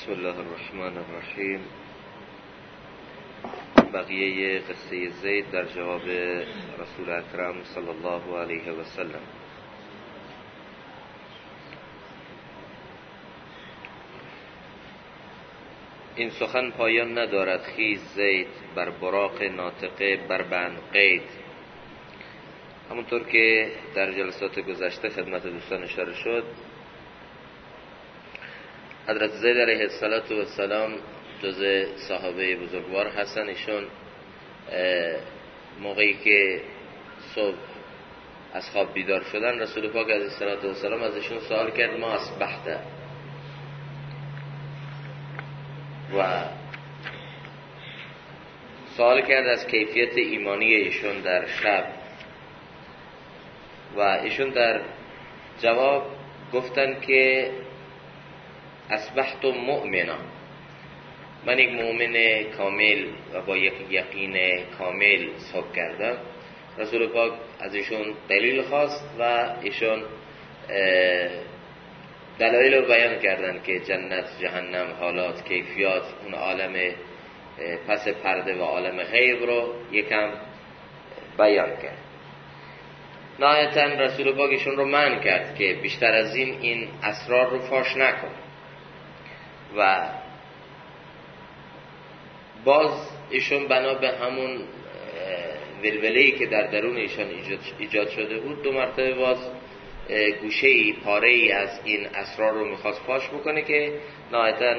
بسم الله الرحمن الرحیم. بقیه قصه زید در جواب رسول اکرم صلی الله علیه و سلم. این سخن پایان ندارد خیز زید، بر براق ناطقه بربند قید. همونطور که در جلسات گذشته خدمت دوستان اشاره شد، حضرت زید علیه السلام جز صحابه بزرگوار هستن. ایشون موقعی که صبح از خواب بیدار شدن، رسول پاک علیه السلام از ایشون سوال کرد ما اصبحت، و سوال کرد از کیفیت ایمانی ایشون در شب، و ایشون در جواب گفتن که اصبحت مؤمنا، من یک مؤمن کامل و با یک یقین کامل صبح کردم. رسول پاک از ایشون دلیل خواست و ایشون دلایل رو بیان کردن که جنت، جهنم، حالات، کیفیات، اون عالم پس پرده و عالم غیب رو یکم بیان کرد. نهایتاً رسول پاک ایشون رو منع کرد که بیشتر از این اسرار رو فاش نکن، و باز ایشون بنا به همون ولوله‌ای که در درون ایشان ایجاد شده بود، دو مرتبه باز گوشه‌ای، پاره‌ای از این اسرار رو میخواست فاش بکنه که نهایتاً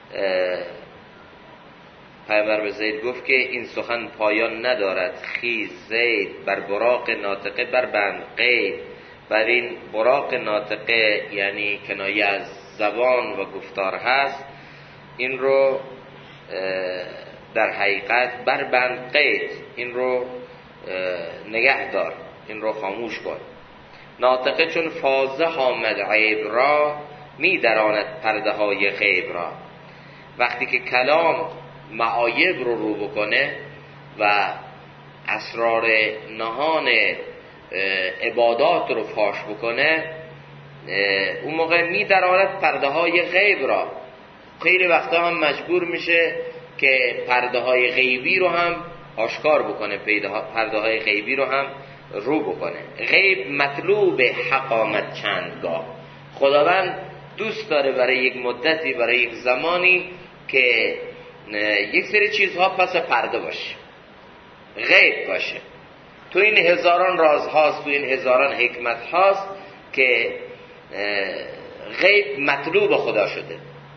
پیامبر به زید گفت که این سخن پایان ندارد خیز زید، بر براق ناطقه بربند قید. بر این براق ناطقه یعنی کنایه از زبان و گفتار هست، این رو در حقیقت بربند قید، این رو نگه دار، این رو خاموش کن. ناطقه چون فازه آمد عیب را، می دراند پرده های غیب را. وقتی که کلام معایب رو بکنه و اسرار نهان عبادات رو فاش بکنه، اون موقع می دراند پرده های غیب را. خیلی وقتا هم مجبور میشه که پرده های غیبی رو هم آشکار بکنه، پرده های غیبی رو هم رو بکنه. غیب مطلوب حق آمد چندگاه. خداوند دوست داره برای یک مدتی، برای یک زمانی که یک سری چیزها پس پرده باشه، غیب باشه. تو این هزاران راز هاست، تو این هزاران حکمت هاست که غیب مطلوب خدا شده.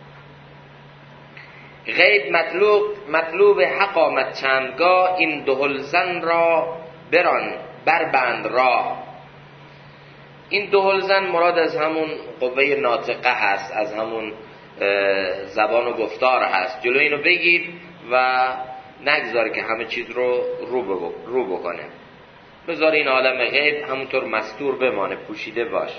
غیب مطلوب حق آمد چندگاه، این دهلزن را بران بربند را. این دهلزن مراد از همون قوه ناطقه هست، از همون زبان و گفتار هست. جلو اینو بگیر و نگذار که همه چیز رو رو بکنه. بذار این عالم غیب همونطور مستور بمانه، پوشیده باش.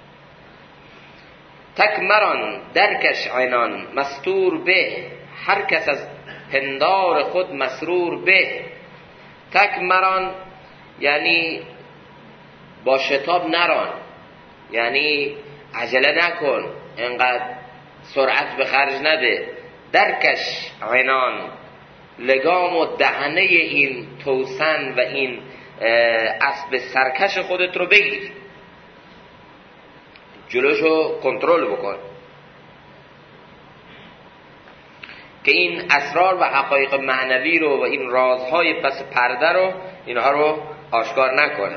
تک مران درکش عنان مستور به، هر کس از پندار خود مسرور به. تک مران یعنی با شتاب نران، یعنی عجله نکن، انقدر سرعت به خرج نده. درکش عنان، لگام و دهنه این توسن و این اسب سرکش خودت رو بگیر، جلوشو کنترل بکن که این اسرار و حقایق معنوی رو و این رازهای پس پرده رو، اینها رو آشکار نکنه.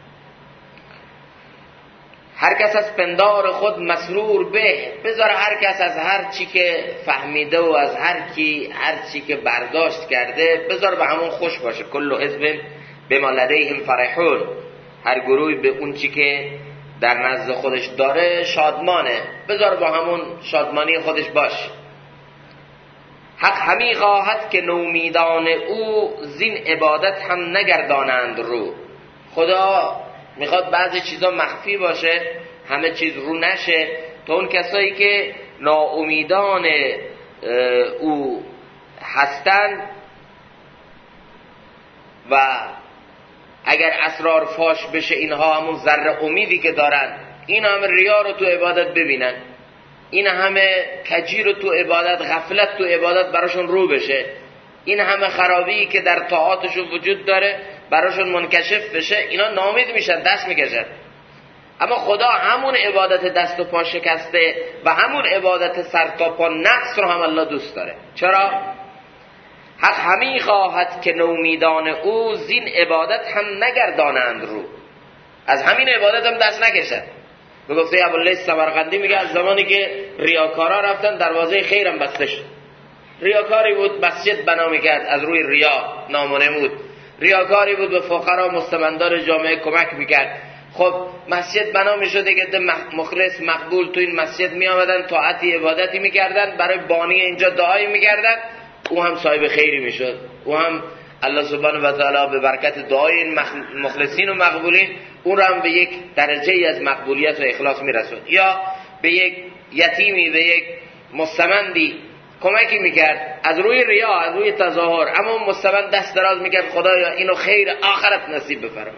هر کس از پندار خود مسرور به، بذار هر کس از هر چی که فهمیده و از هر چی که برداشت کرده، بذار به همون خوش باشه. کل حزب بما لدیهم فرحون، هر گروهی به اون چی که در نزد خودش داره شادمانه، بذار با همون شادمانی خودش باش. حق همی خواهد که نومیدان او، زین عبادت هم نگردانند رو. خدا میخواد بعضی چیزا مخفی باشه، همه چیز رو نشه، تا اون کسایی که ناامیدان او هستند و اگر اسرار فاش بشه، اینها همون ذره امیدی که دارن، این همه ریا رو تو عبادت ببینن، این همه کجی رو تو عبادت، غفلت تو عبادت براشون رو بشه، این همه خرابی که در طاعاتشون وجود داره براشون منکشف بشه، اینا ناامید میشن، دست میکشن. اما خدا همون عبادت دست و پا شکسته و همون عبادت سر تا پا نقص رو هم الله دوست داره. چرا؟ حق همی خواهد که نومیدان او زین عبادت هم نگردانند رو، از همین عبادت هم دست نکشن. به گفته ابواللیث سمرقندی میگه از زمانی که ریاکارا رفتن دروازه خیرم بسته شد. ریاکاری بود مسجد بنا میکرد از روی ریا نام و نمود، ریاکاری بود به فقرا مستمندان جامعه کمک میکرد. خب مسجد بنا میشد که مخلص مقبول تو این مسجد میآمدن، طاعتی عبادتی میکردن، برای بانی اینجا دعایی میکردن، او هم صاحب خیری میشد، او هم الله سبحانه و تعالی به برکت دعای این مخلصین و مقبولین اون رو هم به یک درجه از مقبولیت و اخلاص میرسوند. یا به یک یتیمی، به یک مستمندی کمکی میکرد از روی ریا، از روی تظاهر، اما اون مستمند دست دراز میکرد خدایا اینو خیر آخرت نصیب بفرما.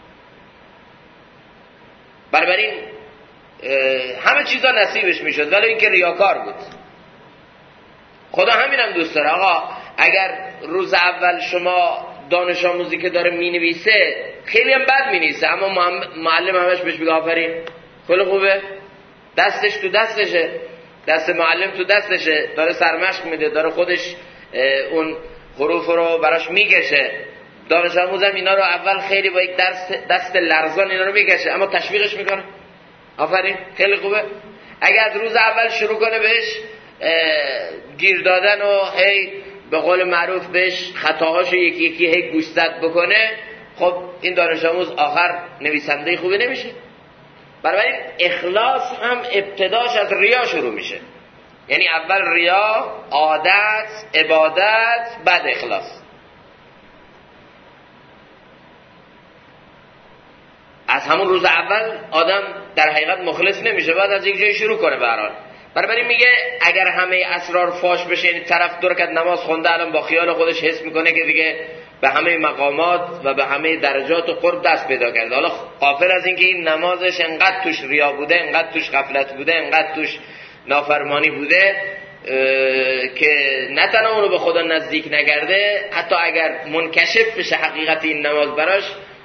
بنابراین همه چیزا نصیبش میشد، ولی اینکه ریاکار بود. خدا همینم دوست داره. آقا اگر روز اول شما دانش آموزی که داره مینویسه خیلی هم بد مینویسه، اما معلم همش بهش میگه آفرین خیلی خوبه، دستش تو دستشه، دست معلم تو دستشه، داره سرمشق میده، داره خودش اون حروف رو براش میکشه. دانش آموزم اینا رو اول خیلی با یک دست لرزان اینا رو میکشه، اما تشویقش میکنه، آفرین خیلی خوبه. اگر از روز اول شروع کنه بهش گیر دادن و هی به قول معروف بهش خطاهاشو یکی یکی هی گوشزد بکنه، خب این دانش آموز آخر نویسنده خوبی نمیشه. بنابراین اخلاص هم ابتداش از ریا شروع میشه، یعنی اول ریا، عادت، عبادت، بعد اخلاص. از همون روز اول آدم در حقیقت مخلص نمیشه، بعد از یک جای شروع کنه به هر حال. بنابراین میگه اگر همه اسرار فاش بشه، یعنی طرف 2 رکعت نماز خونده الان با خیال خودش حس میکنه که دیگه به همه مقامات و به همه درجات و قرب دست پیدا کرده، حالا غافل از اینکه این نمازش انقدر توش ریا بوده، انقدر توش غفلت بوده، انقدر توش نافرمانی بوده که نه تنها اونو به خدا نزدیک نکرده، حتی اگر منکشف بشه حقیقت این نماز براش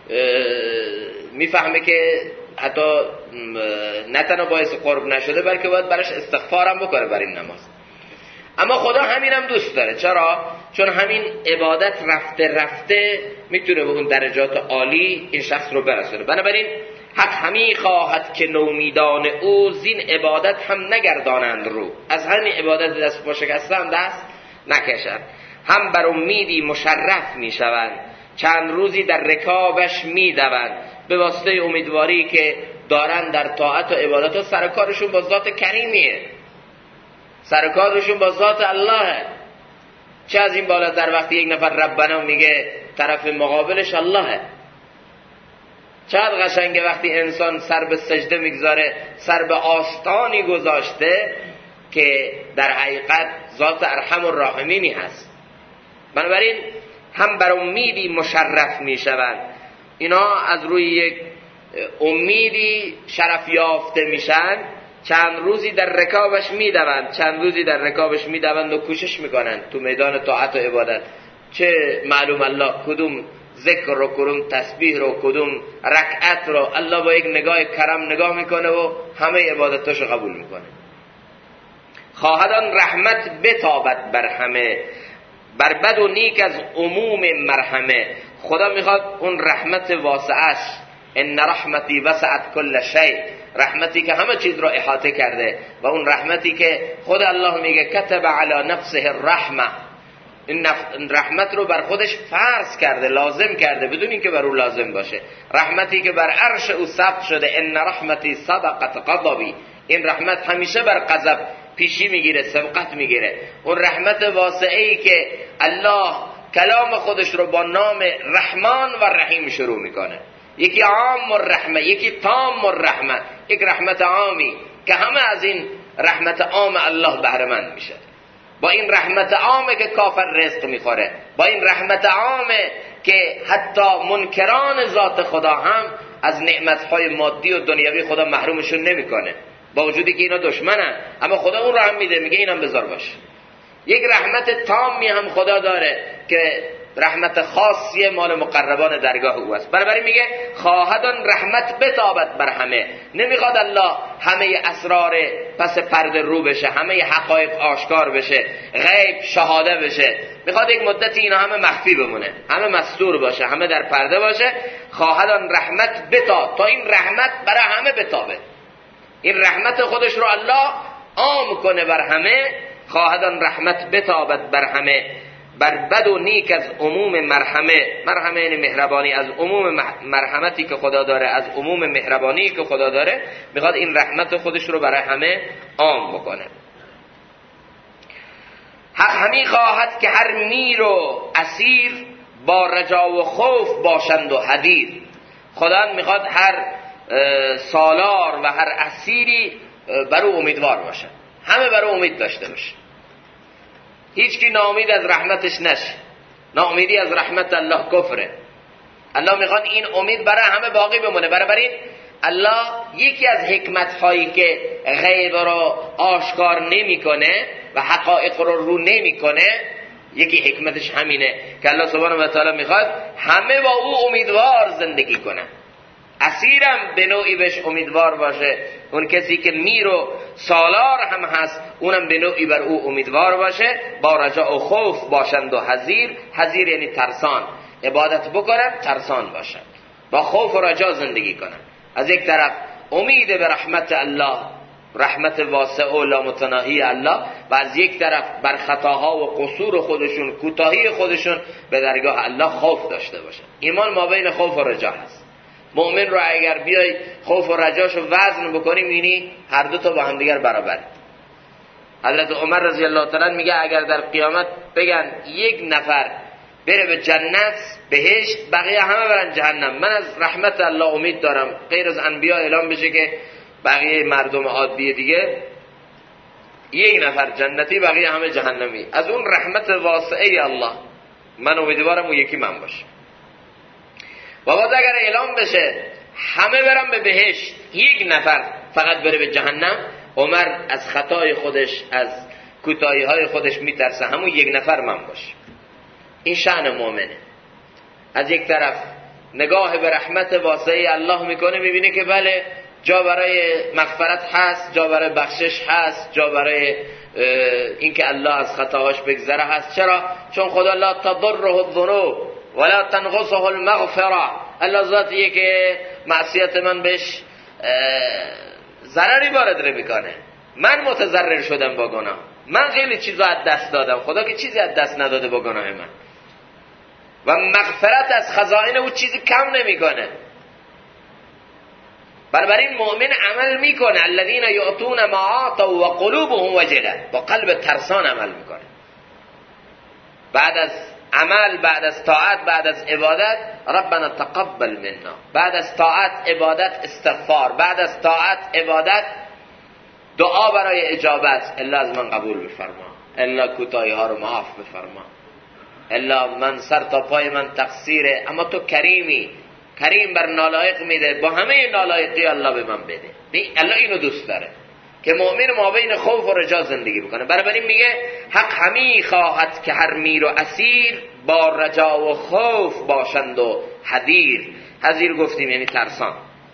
میفهمه که حتی نه تنها باعث قرب نشده بلکه باید براش استغفارم بکنه بر این نماز. اما خدا همینم دوست داره. چرا؟ چون همین عبادت رفته رفته میتونه به اون درجات عالی این شخص رو برسونه. بنابراین حق همی خواهد که نومیدان او زین عبادت هم نگردانند رو، از همین عبادت دست پا شکسته هم دست نکشند، هم بر امیدی مشرف میشوند، چند روزی در رکابش میدوند. به واسطه امیدواری که دارن در طاعت و عبادت، سرکارشون با ذات کریمیه، سرکارشون با ذات اللهه. چه از این بالاتر وقتی یک نفر ربنا میگه طرف مقابلش اللهه. چقدر قشنگه وقتی انسان سر به سجده میگذاره، سر به آستانی گذاشته که در حقیقت ذات ارحم الراحمینی هست. بنابراین هم بر امیدی مشرف میشوند، اینا از روی یک امیدی شرف یافته میشن، چند روزی در رکابش میدوند، چند روزی در رکابش میدوند و کوشش میکنن تو میدان طاعت و عبادت. چه معلوم الله کدوم ذکر رو، کدوم تسبیح رو، کدوم رکعت رو الله با یک نگاه کرم نگاه میکنه و همه عبادتاشو قبول میکنه. خواهدان رحمت بتابد بر همه، بر بد و نیک از عموم مرحمه. خدا میخواد اون رحمت واسعش، ان رحمتی وسعت کل شیء، رحمتی که همه چیز رو احاطه کرده، و اون رحمتی که خود الله میگه کتب علی نفسه الرحمه، این رحمت رو بر خودش فرض کرده، لازم کرده بدون اینکه بر او لازم باشه. رحمتی که بر عرش او ثبت شده، ان رحمتی سبقت غضبی، این رحمت همیشه بر غضب پیشی میگیره، سبقت میگیره. اون رحمت واسعی که الله کلام خودش رو با نام رحمان و رحیم شروع میکنه، یکی عام الرحمه، یکی تام الرحمه، یک رحمت عامی که همه از این رحمت عام الله بهره مند میشه. با این رحمت عامه که کافر رزق میخوره، با این رحمت عامه که حتی منکران ذات خدا هم از نعمتهای مادی و دنیوی خدا محرومشون نمیکنه. با وجودی که اینا دشمنن، اما خدا اون رو هم میده، میگه اینم بذار باشه. یک رحمت تامی هم خدا داره که رحمت خاصی مال مقربان درگاه او است. بنابراین میگه خواهد آن رحمت بتابد بر همه. نمیخواد الله همه اسرار پس پرده رو بشه، همه حقایق آشکار بشه، غیب شهاده بشه. میخواد یک مدتی اینا همه مخفی بمونه، همه مستور باشه، همه در پرده باشه. خواهد آن رحمت بتاب، تا این رحمت برای همه بتابه، این رحمت خودش رو الله عام کنه بر همه. خواهد آن رحمت بتابد بر همه، بر بد و نیک از عموم مرحمه. مرحمه یعنی مهربانی، از عموم مرحمتی که خدا داره، از عموم مهربانی که خدا داره، میخواد این رحمت خودش رو برای همه عام بکنه. حق همی خواهد که هر میر و اسیر با رجا و خوف باشند و حذیر. خدا میخواد هر سالار و هر اسیری بر او امیدوار باشه، همه بر او امید داشته باشه، هیچ کی ناامید از رحمتش نشه. ناامیدی از رحمت الله کفره. الله میخواد این امید برای همه باقی بمونه. بنابراین الله یکی از حکمت هایی که غیب رو آشکار نمیکنه و حقایق رو نمیکنه، یکی حکمتش همینه که الله سبحانه و تعالی میخواد همه با او امیدوار زندگی کنن. اسیرم به نوعی بهش امیدوار باشه، اون کسی که میر و سالار هم هست اونم به نوعی بر او امیدوار باشه. با رجا و خوف باشند و حذیر. حذیر یعنی ترسان، عبادت بکنن ترسان باشند، با خوف و رجا زندگی کنن. از یک طرف امید به رحمت الله، رحمت واسع و لامتناهی الله، و از یک طرف بر خطاها و قصور خودشون، کوتاهی خودشون به درگاه الله خوف داشته باشن. ایمان ما بین خوف و رجا هست. مؤمن رو اگر بیای خوف و رجاشو وزن بکنی می‌بینی هر دو تا با هم دیگر برابر. حضرت عمر رضی الله تعالی میگه اگر در قیامت بگن یک نفر بره به جنت بهشت، بقیه همه برن جهنم، من از رحمت الله امید دارم، غیر از انبیا اعلام بشه که بقیه مردم عادی دیگه یک نفر جنتی بقیه همه جهنمی. از اون رحمت واسعه الله من امیدوارم اون یکی من باشه. و باز اگر اعلام بشه همه برن به بهشت، یک نفر فقط بره به جهنم، عمر از خطای خودش، از کوتاهی های خودش میترسه همون یک نفر من باشه. این شأن مؤمنه. از یک طرف نگاه به رحمت واسعه الله میکنه، میبینه که بله جا برای مغفرت هست، جا برای بخشش هست، جا برای اینکه الله از خطاهاش بگذره هست. چرا؟ چون خدا لا تضره الذنوب ولا تنقصه المغفره. الله ذاتیه که معصیت من بهش ضرری وارد نمیکنه. من متضرر شدم با گناه، من خیلی چیزا از دست دادم، خدا که چیزی از دست نداده با گناه من. و مغفرت از خزائن او چیزی کم نمیکنه. بنابراین مؤمن عمل میکنه، الذین یعطون ما آتوا و قلوبهم وجله، با قلب ترسان عمل میکنه. بعد از عمل، بعد از طاعت، بعد از عبادت ربنا تقبل منا، بعد از طاعت عبادت استغفار، بعد از طاعت عبادت دعا برای اجابت، الا از من قبول بفرما، الا کوتاهی ها رو معاف بفرما، الا من سر تا پای من تقصیره اما تو کریمی، کریم بر نالایق میده، با همه نالایقی الله به من بده. الله اینو دوست داره که مؤمن ما بین خوف و رجا زندگی بکنه. بنابراین میگه حق همی خواهد که هر میر و اسیر با رجا و خوف باشند و حذیر. حذیر گفتیم یعنی ترسان.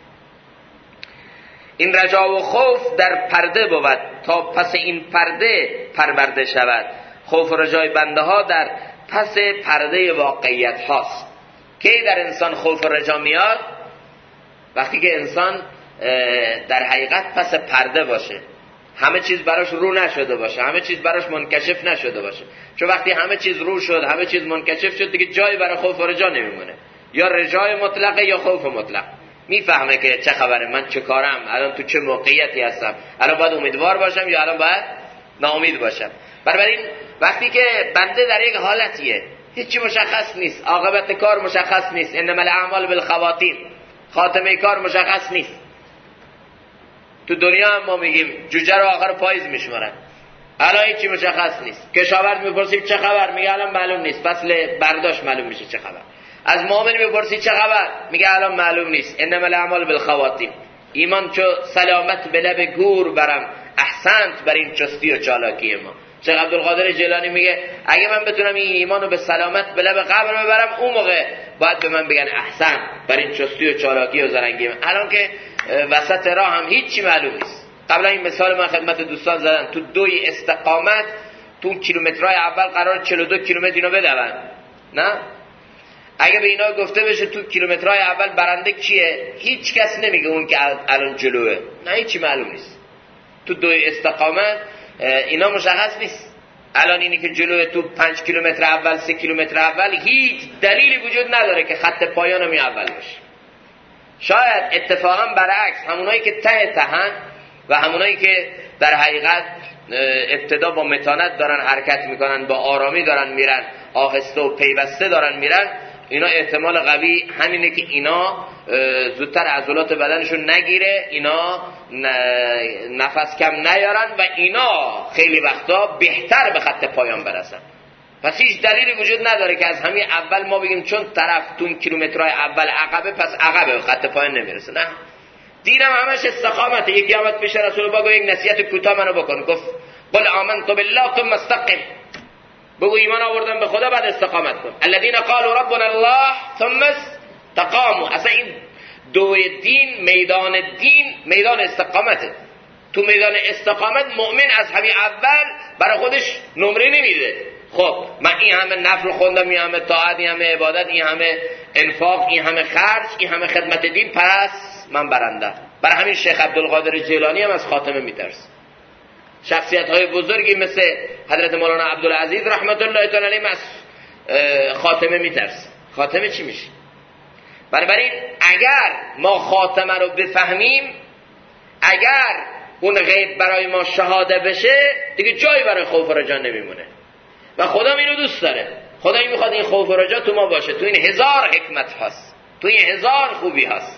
این رجا و خوف در پرده بود تا پس این پرده پرورده شود. خوف و رجای بنده ها در پس پرده واقعیت هاست. که در انسان خوف و رجا میاد وقتی که انسان در حقیقت پس پرده باشه، همه چیز براش رو نشده باشه، همه چیز براش منکشف نشده باشه. چون وقتی همه چیز رو شد، همه چیز منکشف شد، دیگه جایی برای خوف و رجا نمیمونه. یا رجای مطلقه یا خوف مطلق. میفهمه که چه خبره، من چه کارم، الان تو چه موقعیتی هستم، الان باید امیدوار باشم یا الان باید ناامید باشم. بنابراین وقتی که بنده در یک حالتیه هیچی مشخص نیست، عاقبت کار مشخص نیست، انما الاعمال بالخواتیم، خاتمه کار مشخص نیست. تو دنیا هم ما میگیم جوجه رو آخر پاییز میشمارن، الان هیچی مشخص نیست. کشاورز میپرسیم چه خبر، میگه الان معلوم نیست، فصل برداشت معلوم میشه چه خبر. از مؤمن میپرسی چه خبر، میگه الان معلوم نیست، انما الاعمال بالخواتیم. ایمان چو سلامت به لب گور برم، احسنت بر این چستی و چالاکی ما. شیخ عبدالقادر جیلانی میگه اگه من بتونم این ایمانو به سلامت به لب قبر ببرم، اون موقع باید به من بگن احسن بر این چستی و چالاکی و زرنگی من. الان که وسط راه هم هیچی معلوم نیست. قبلا این مثال من خدمت دوستان زدم، تو دوی استقامت تو کیلومترهای اول قرار 42 کیلومتر اینو بدون، نه؟ اگه به اینا گفته بشه تو کیلومترهای اول برنده کیه، هیچ کس نمیگه اون که الان جلوه، نه هیچی معلوم نیست. تو دوی استقامت اینا مشخص نیست. الان اینی که جلوه تو 5 کیلومتر اول 3 کیلومتر اول هیچ دلیلی وجود نداره که خط پایان می اول باشه. شاید اتفاقا برعکس، همونایی که ته تهن و همونایی که در حقیقت ابتدا با متانت دارن حرکت میکنن، با آرامی دارن میرن، آهسته و پیوسته دارن میرن، اینا احتمال قوی همینه که اینا زودتر عضلات بدنشون نگیره، اینا نفس کم نیارن و اینا خیلی وقتا بهتر به خط پایان برسن. پس هیچ دلیلی وجود نداره که از همین اول ما بگیم چون طرف تو کیلومترهای اول عقبه پس عقبه به خط پایان نمیرسه. نه، دینم همش استقامته. یکی آمد پیش رسول الله گفت یک نصیحت کوتاه منو بکن، گفت قل آمنت بالله ثم استقم، بگو ایمان آوردم به خدا بعد استقامت کن. الذين قالوا ربنا الله ثم استقاموا. اصلا این دوی دین، میدان استقامته. تو میدان استقامت مؤمن از همین اول برای خودش نمره نمیده. خب من این همه نفل خوندم، این همه طاعت، این همه عبادت، این همه انفاق، این همه خرج، این همه خدمت دین، پس من برنده. برای همین شیخ عبدالقادر جیلانی هم از خاتمه میترسه. شخصیت های بزرگی مثل حضرت مولانا عبدالعزیز رحمت الله تعالی علیه از خاتمه میترسه. خاتمه چی میشه؟ بنابراین اگر ما خاتمه رو بفهمیم، اگر اون غیب برای ما شهاده بشه، دیگه جایی برای خوف و رجا نمیمونه. و خدا اینو دوست داره. خدا این میخواد این خوف و رجا تو ما باشه. تو این 1000 حکمت هست، تو این 1000 خوبی هست.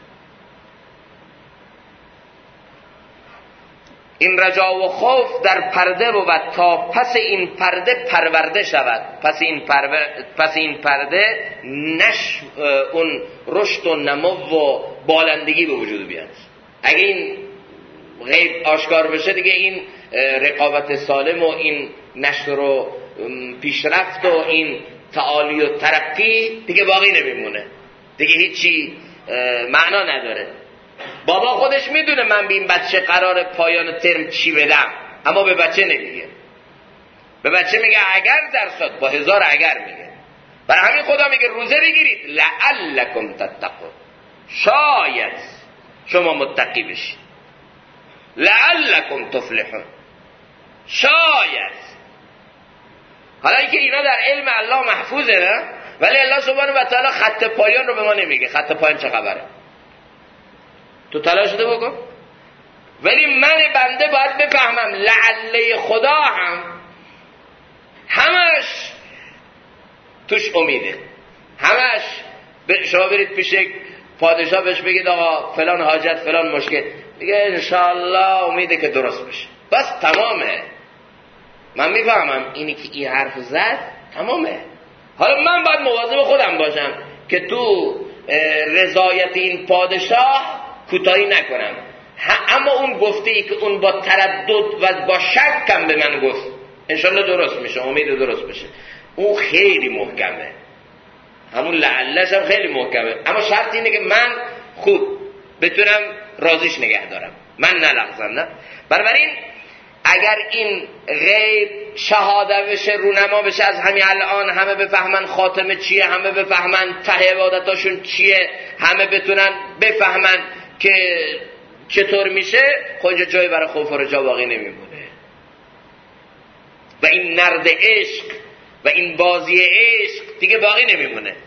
این رجا و خوف در پرده بود تا پس این پرده پرورده شود. پس این پرده اون رشد و نمو و بالندگی به وجود بیاد. اگه این غیب آشکار بشه، دیگه این رقابت سالم و این نشر و پیشرفت و این تعالی و ترقی دیگه باقی نمیمونه، دیگه هیچی معنا نداره. بابا خودش میدونه من به این بچه قرار پایان ترم چی بدم، اما به بچه نمیگه. به بچه میگه اگر درصد، با 1000 اگر میگه. برای همین خدا میگه روزه بگیرید لعلکم تتقون، شاید شما متقی بشید، لعلکم تفلحون، شاید. حالا اینکه اینا در علم الله محفوظه، نه؟ ولی الله سبحانه و تعالی خط پایان رو به ما نمیگه. خط پایان چه خبره؟ تو تلاش شده بکن. ولی من بنده باید بفهمم لعله خدا هم همش توش امیده. همش شما برید پیش پادشاه بهش بگید آقا فلان حاجت فلان مشکل، میگه انشاءالله امیده که درست بشه، بس تمامه. من میفهمم اینی که این حرف زد تمامه. حالا من باید مواظب خودم باشم که تو رضایت این پادشاه کوتاهی نکنم. اما اون گفته ای که اون با تردد و با شک کم به من گفت، انشالله درست میشه، امید درست بشه، اون خیلی محکمه. همون لعلش هم خیلی محکمه. اما شرط اینه که من خوب بتونم راضیش نگه دارم، من نلغزم. نه؟ بنابراین اگر این غیب شهاده بشه، رونما بشه، از همین الان همه بفهمن خاتمه چیه، همه بفهمن ته عبادتاشون چیه، همه بتونن بفهمن که چطور میشه، خود جایی برای خوف و رجا باقی نمیمونه. و این نرد عشق و این بازی عشق دیگه باقی نمیمونه.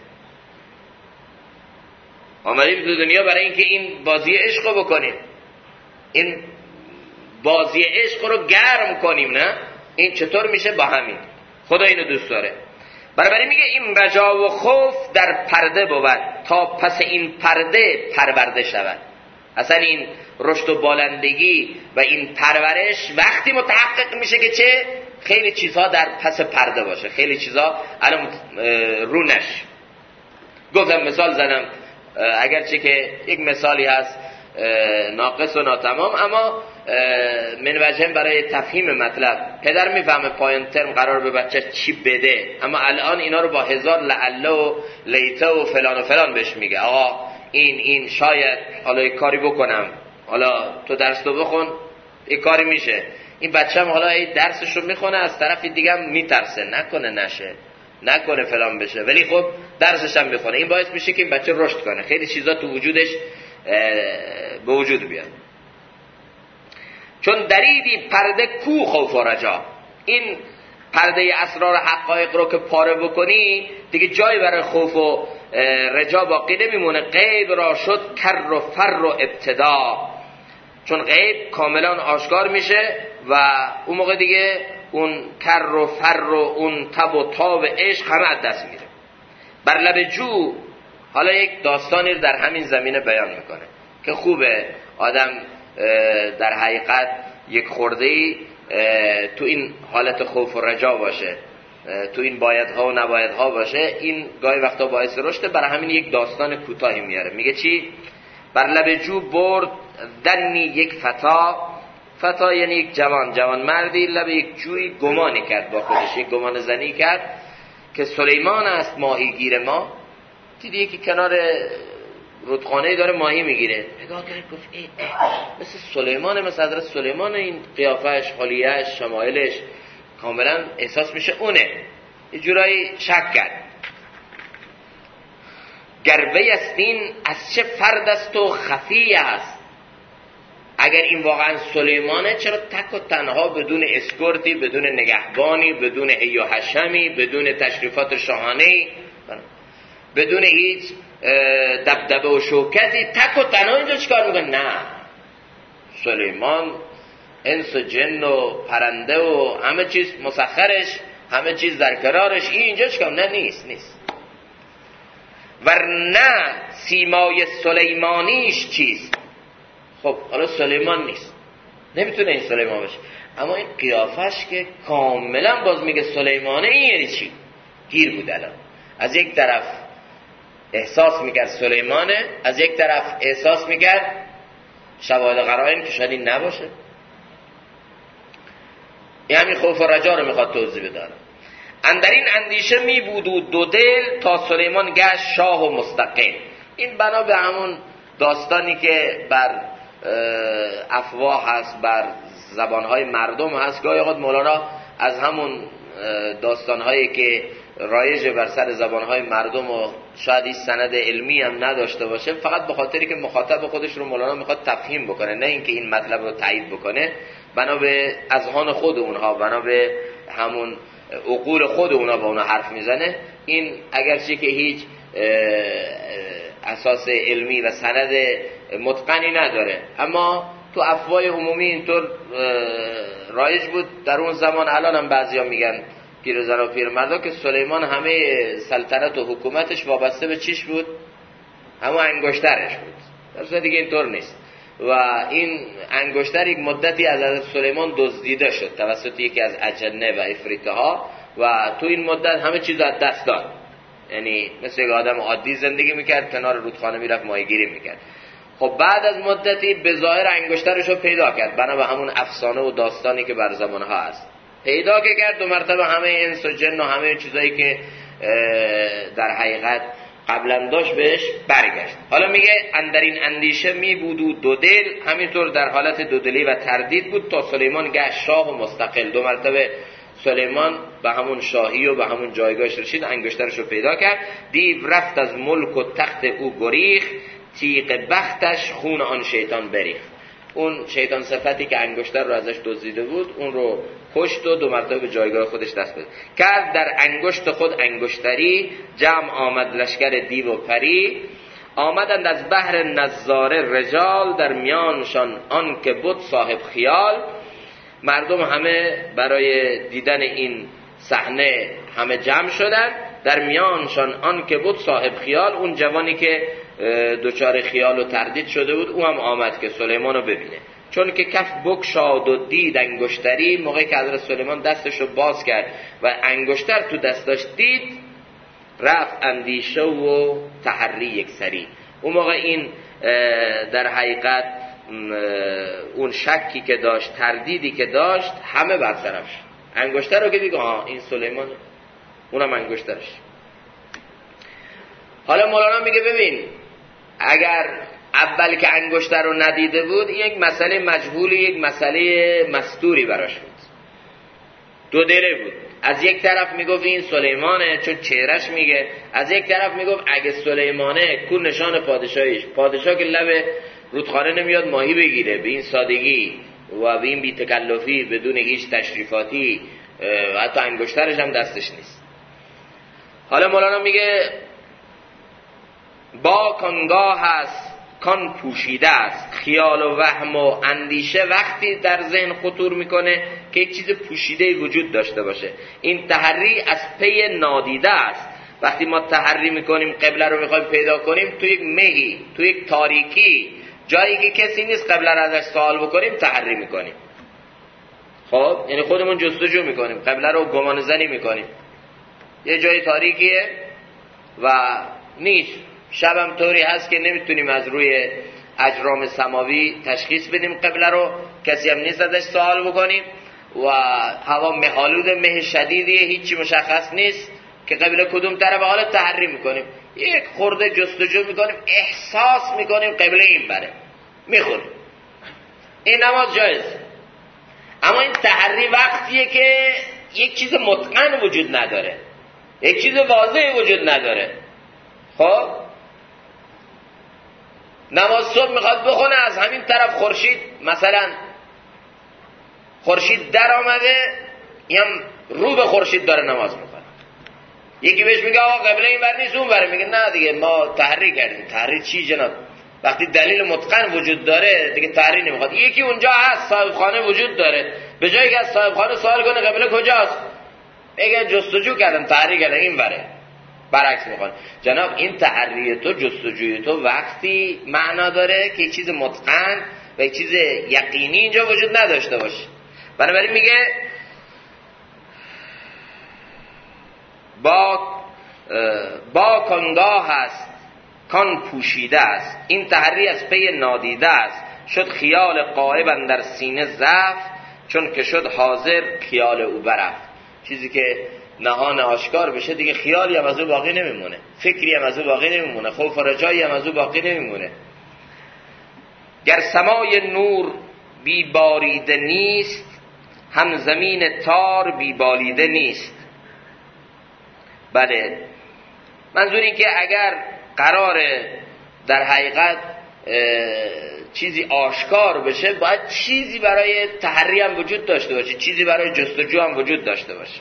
آمدیم تو دنیا برای اینکه این بازی عشق رو بکنیم، این بازی عشق رو گرم کنیم. نه؟ این چطور میشه؟ با همین. خدا اینو دوست داره. بنابراین میگه این رجا و خوف در پرده بود تا پس این پرده پرورده شود. اصلا این رشد و بالندگی و این پرورش وقتی متحقق میشه که چه؟ خیلی چیزها در پس پرده باشه، خیلی چیزها الان رو نش. گفتم مثال زدم، اگرچه که یک مثالی هست ناقص و ناتمام، اما من وجه برای تفهیم مطلب پدر میفهمه پایان ترم قرار به بچه چی بده، اما الان اینا رو با هزار لعله و لیته و فلان بهش میگه آقا این شاید حالا یک کاری بکنم، حالا تو درس تو بخون یک کاری میشه. این بچه هم حالا این درسش رو میخونه، از طرف دیگه هم میترسه نکنه نشه، نکنه فلان بشه، ولی خب درسش هم میخونه. این باعث میشه که این بچه رشد کنه، خیلی چیزا تو وجودش به وجود بیاد. چون دریدی پرده کو خوف و رجا، این پرده اسرار حقایق رو که پاره بکنی دیگه جایی برای خوف و رجا باقی نمیمونه. غیب را شد کر و فر و ابتدا، چون غیب کاملا آشکار میشه و اون موقع دیگه اون کر و فر و اون تب و تاب عشق همه از دست میره. بر لب جو حالا یک داستانی رو در همین زمینه بیان میکنه که خوبه آدم در حقیقت یک خورده‌ای تو این حالت خوف و رجا باشه، تو این بایدها و نبایدها باشه. این گاهی وقتا باعث رشد. برای همین یک داستان کوتاهی میاره. میگه چی؟ بر لب جو برد دنی یک فتا یعنی یک جوان مردی لب یک جوی گمانی کرد با خودش، یک گمان زنی کرد که سلیمان است ماهیگیر ما. دیدی یکی کنار رودخانه داره ماهی میگیره، نگاه کرد گفت ای مثل سلیمانه، مثل حضرت سلیمان، این قیافش، حالیه‌اش، شمایلش کاملا احساس میشه اونه. یه جورایی شک کرد. گربه استین از چه فرد است و خفی است؟ اگر این واقعا سلیمانه چرا تک و تنها بدون اسکورتی، بدون نگهبانی، بدون هی و حشمی، بدون تشریفات شاهانه‌ای، بدون هیچ دبدبه و شوکتی تک و تنها اینجا چیکار میکنه؟ نه، سلیمان انس و جن و پرنده و همه چیز مسخرش، همه چیز در کنارش، این اینجا چیکار؟ نه نیست. ورنه سیمای سلیمانیش چیست؟ خب حالا سلیمان نیست، نمیتونه این سلیمان باشه، اما این قیافش که کاملا باز میگه سلیمانه. این یعنی چی؟ گیر بود الان. از یک طرف احساس میکرد سلیمانه، از یک طرف احساس میکرد شواهد قرائن که شاید این نباشه. این همین خوف و رجا رو میخواد توضیح بده. اندر این اندیشه می بود و دو دل تا سلیمان گشت شاه و مستقل. این بنا به همون داستانی که بر افواه هست، بر زبانهای مردم هست. گاهی اوقات مولانا از همون داستانهایی که رایج بر سر زبانهای مردم و شاید این سند علمی هم نداشته باشه، فقط به خاطری که مخاطب خودش رو مولانا میخواد تفهیم بکنه، نه اینکه این مطلب رو تایید بکنه، بنا به اذهان خود اونها، بنا به همون عقول خود اونها با اونها حرف میزنه. این اگرچه که هیچ اساس علمی و سند متقنی نداره، اما تو افواه عمومی اینطور رایج بود در اون زمان. الان هم بعضیا میگن پیرزن و پیرمردا که سلیمان همه سلطنت و حکومتش وابسته به چیش بود؟ همه انگشترش بود. در صورتی دیگه اینطور نیست. و این انگشتر یک مدتی از حضرت سلیمان دزدیده شد توسط یکی از اجنه و افریته ها و تو این مدت همه چیز از دست داد. یعنی مثل یک آدم عادی زندگی میکرد، کنار رودخانه میرفت ماهیگیری میکرد. خب بعد از مدتی به ظاهر انگشترش رو پیدا کرد، بنا به همون افسانه و داستانی که بر زمانها هست. پیدا که کرد، دو مرتبه همه انس و جن و همه چیزایی که در حقیقت قبلا داشت بهش برگشت. حالا میگه اندر این اندیشه می بود و دو دل، همینطور در حالت دودلی و تردید بود تا سلیمان گشت شاه و مستقل. دو مرتبه سلیمان به همون شاهی و به همون جایگاهش رسید، انگشترش رو پیدا کرد. دیو رفت از ملک و تخت او گریخت، تیغ بختش خون آن شیطان بریخت. اون شیطان صفتی که انگشتر رو ازش دزدیده بود اون رو کشت و دو مرتبه به جایگاه خودش دست بده کرد. در انگشت خود انگشتری جمع آمد لشکر دیو و پری، آمدند از بحر نظاره رجال، در میانشان آن که بود صاحب خیال. مردم همه برای دیدن این صحنه همه جمع شدند. در میانشان آن که بود صاحب خیال، اون جوانی که دوچار خیال و تردید شده بود او هم آمد که سلیمان رو ببینه. چون که کف بگشاد و دید انگشتری، موقعی که حضرت سلیمان دستش رو باز کرد و انگشتر تو دستش دید، رفت اندیشه و تحری یک سری. اون موقع این در حقیقت اون شکی که داشت، تردیدی که داشت، همه برطرف شد. انگشتر رو که دیگه این سلیمانه، اونم انگشترش. حالا مولانا میگه ببین اگر اول که انگشتر رو ندیده بود یک مسئله مجهولی، یک مسئله مستوری براش بود، دو دله بود. از یک طرف میگفت این سلیمانه چون چهرش میگه، از یک طرف میگفت اگه سلیمانه کو نشان پادشاهیش، پادشاه که لب رودخانه نمیاد ماهی بگیره به این سادگی و به این بی‌تکلفی بدون هیچ تشریفاتی، حتی انگشترش هم دستش نیست. حالا مولانا میگه با کانگاه است کان پوشیده است. خیال و وهم و اندیشه وقتی در ذهن خطور میکنه که یک چیز پوشیده وجود داشته باشه. این تحری از پی نادیده است. وقتی ما تحری میکنیم قبله رو میخوایم پیدا کنیم تو یک مهی، تو یک تاریکی، جایی که کسی نیست قبله رو ازش سوال بکنیم تحری میکنیم. خب یعنی خودمون جستجو میکنیم، قبله رو گمان زنی میکنیم، یه جای تاریکیه و نیست، شبم طوری هست که نمیتونیم از روی اجرام سماوی تشخیص بدیم قبله رو، کسی هم نیست ازش سوال بکنیم و هوا مه‌آلود، مه شدیدیه، هیچی مشخص نیست که قبله کدوم طرف. حالا تحری میکنیم، یک خورده جستجو میکنیم، احساس میکنیم قبله این بره، میخوریم، این نماز جایز. اما این تحری وقتیه که یک چیز متقن وجود نداره، یک چیز واضح وجود نداره. خب نماز صبح میخواد بخونه، از همین طرف خورشید مثلا خورشید در آمده، یا رو به خورشید داره نماز میخونه. یکی بهش میگه آقا قبله این ور نیست اون ور، میگه نه دیگه ما تحری کردیم. تحری چی جناب؟ وقتی دلیل متقن وجود داره دیگه تحری نمیخواد. یکی اونجا هست صاحب خانه وجود داره، به جایی که از صاحب خانه سوال کنه قبله کجاست، میگه جستجو کردم تحری کردم این وره، برعکس میخوان. جناب این تحری تو، جستجوی تو وقتی معنا داره که یک چیز متقن و یک چیز یقینی اینجا وجود نداشته باشه. بنابراین میگه با کانگاه است کان پوشیده است. این تحری از پی نادیده است. شد خیال غایب اندر سینه ضعف، چون که شد حاضر خیال او برفت. چیزی که نهان آشکار بشه دیگه خیالی هم از او باقی نمیمونه، فکری هم از او باقی نمیمونه، خوف و رجایی هم از او باقی نمیمونه. گر سمای نور بی باریده نیست، هم زمین تار بی بالیده نیست. بله، منظور این که اگر قراره در حقیقت چیزی آشکار بشه باید چیزی برای تحری هم وجود داشته باشه، چیزی برای جستجو هم وجود داشته باشه.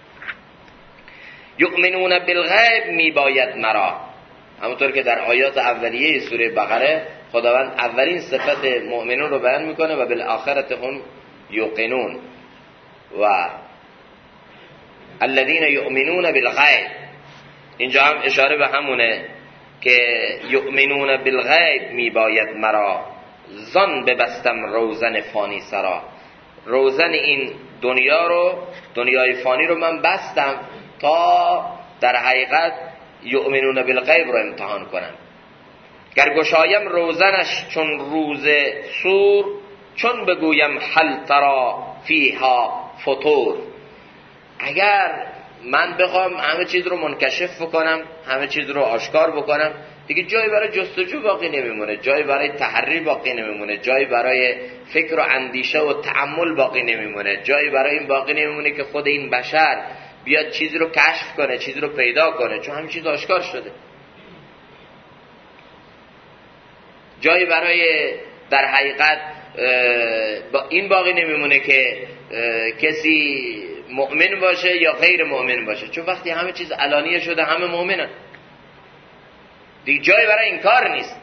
یؤمنون بالغیب میباید مرا، همونطور که در آیات اولیه سوره بقره خداوند اولین صفت مؤمنون رو بیان میکنه و بالآخرت هم یوقنون و الذین یؤمنون بالغیب. اینجا هم اشاره به همونه که یؤمنون بالغیب میباید مرا، زان ببستم روزن فانی سرا. روزن این دنیا رو، دنیای فانی رو من بستم تا در حقیقت یؤمنون بالغیب رو امتحان کنم. گر گشایم روزنش چون روز سور، چون بگویم هل ترا فیها فطور. اگر من بخوام همه چیز رو منکشف بکنم، همه چیز رو آشکار بکنم، دیگه جایی برای جستجو باقی نمیمونه، جایی برای تحری باقی نمیمونه، جایی برای فکر و اندیشه و تأمل باقی نمیمونه، جایی برای این باقی نمیمونه که خود این بشر بیاد چیزی رو کشف کنه، چیزی رو پیدا کنه، چون همه چیز آشکار شده. جایی برای در حقیقت این باقی نمیمونه که کسی مؤمن باشه یا غیر مؤمن باشه، چون وقتی همه چیز علانیه شده همه مؤمنن، دیگه جایی برای این کار نیست.